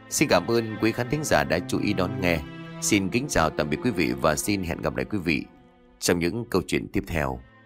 Xin cảm ơn quý khán thính giả đã chú ý đón nghe. Xin kính chào tạm biệt quý vị và xin hẹn gặp lại quý vị trong những câu chuyện tiếp theo.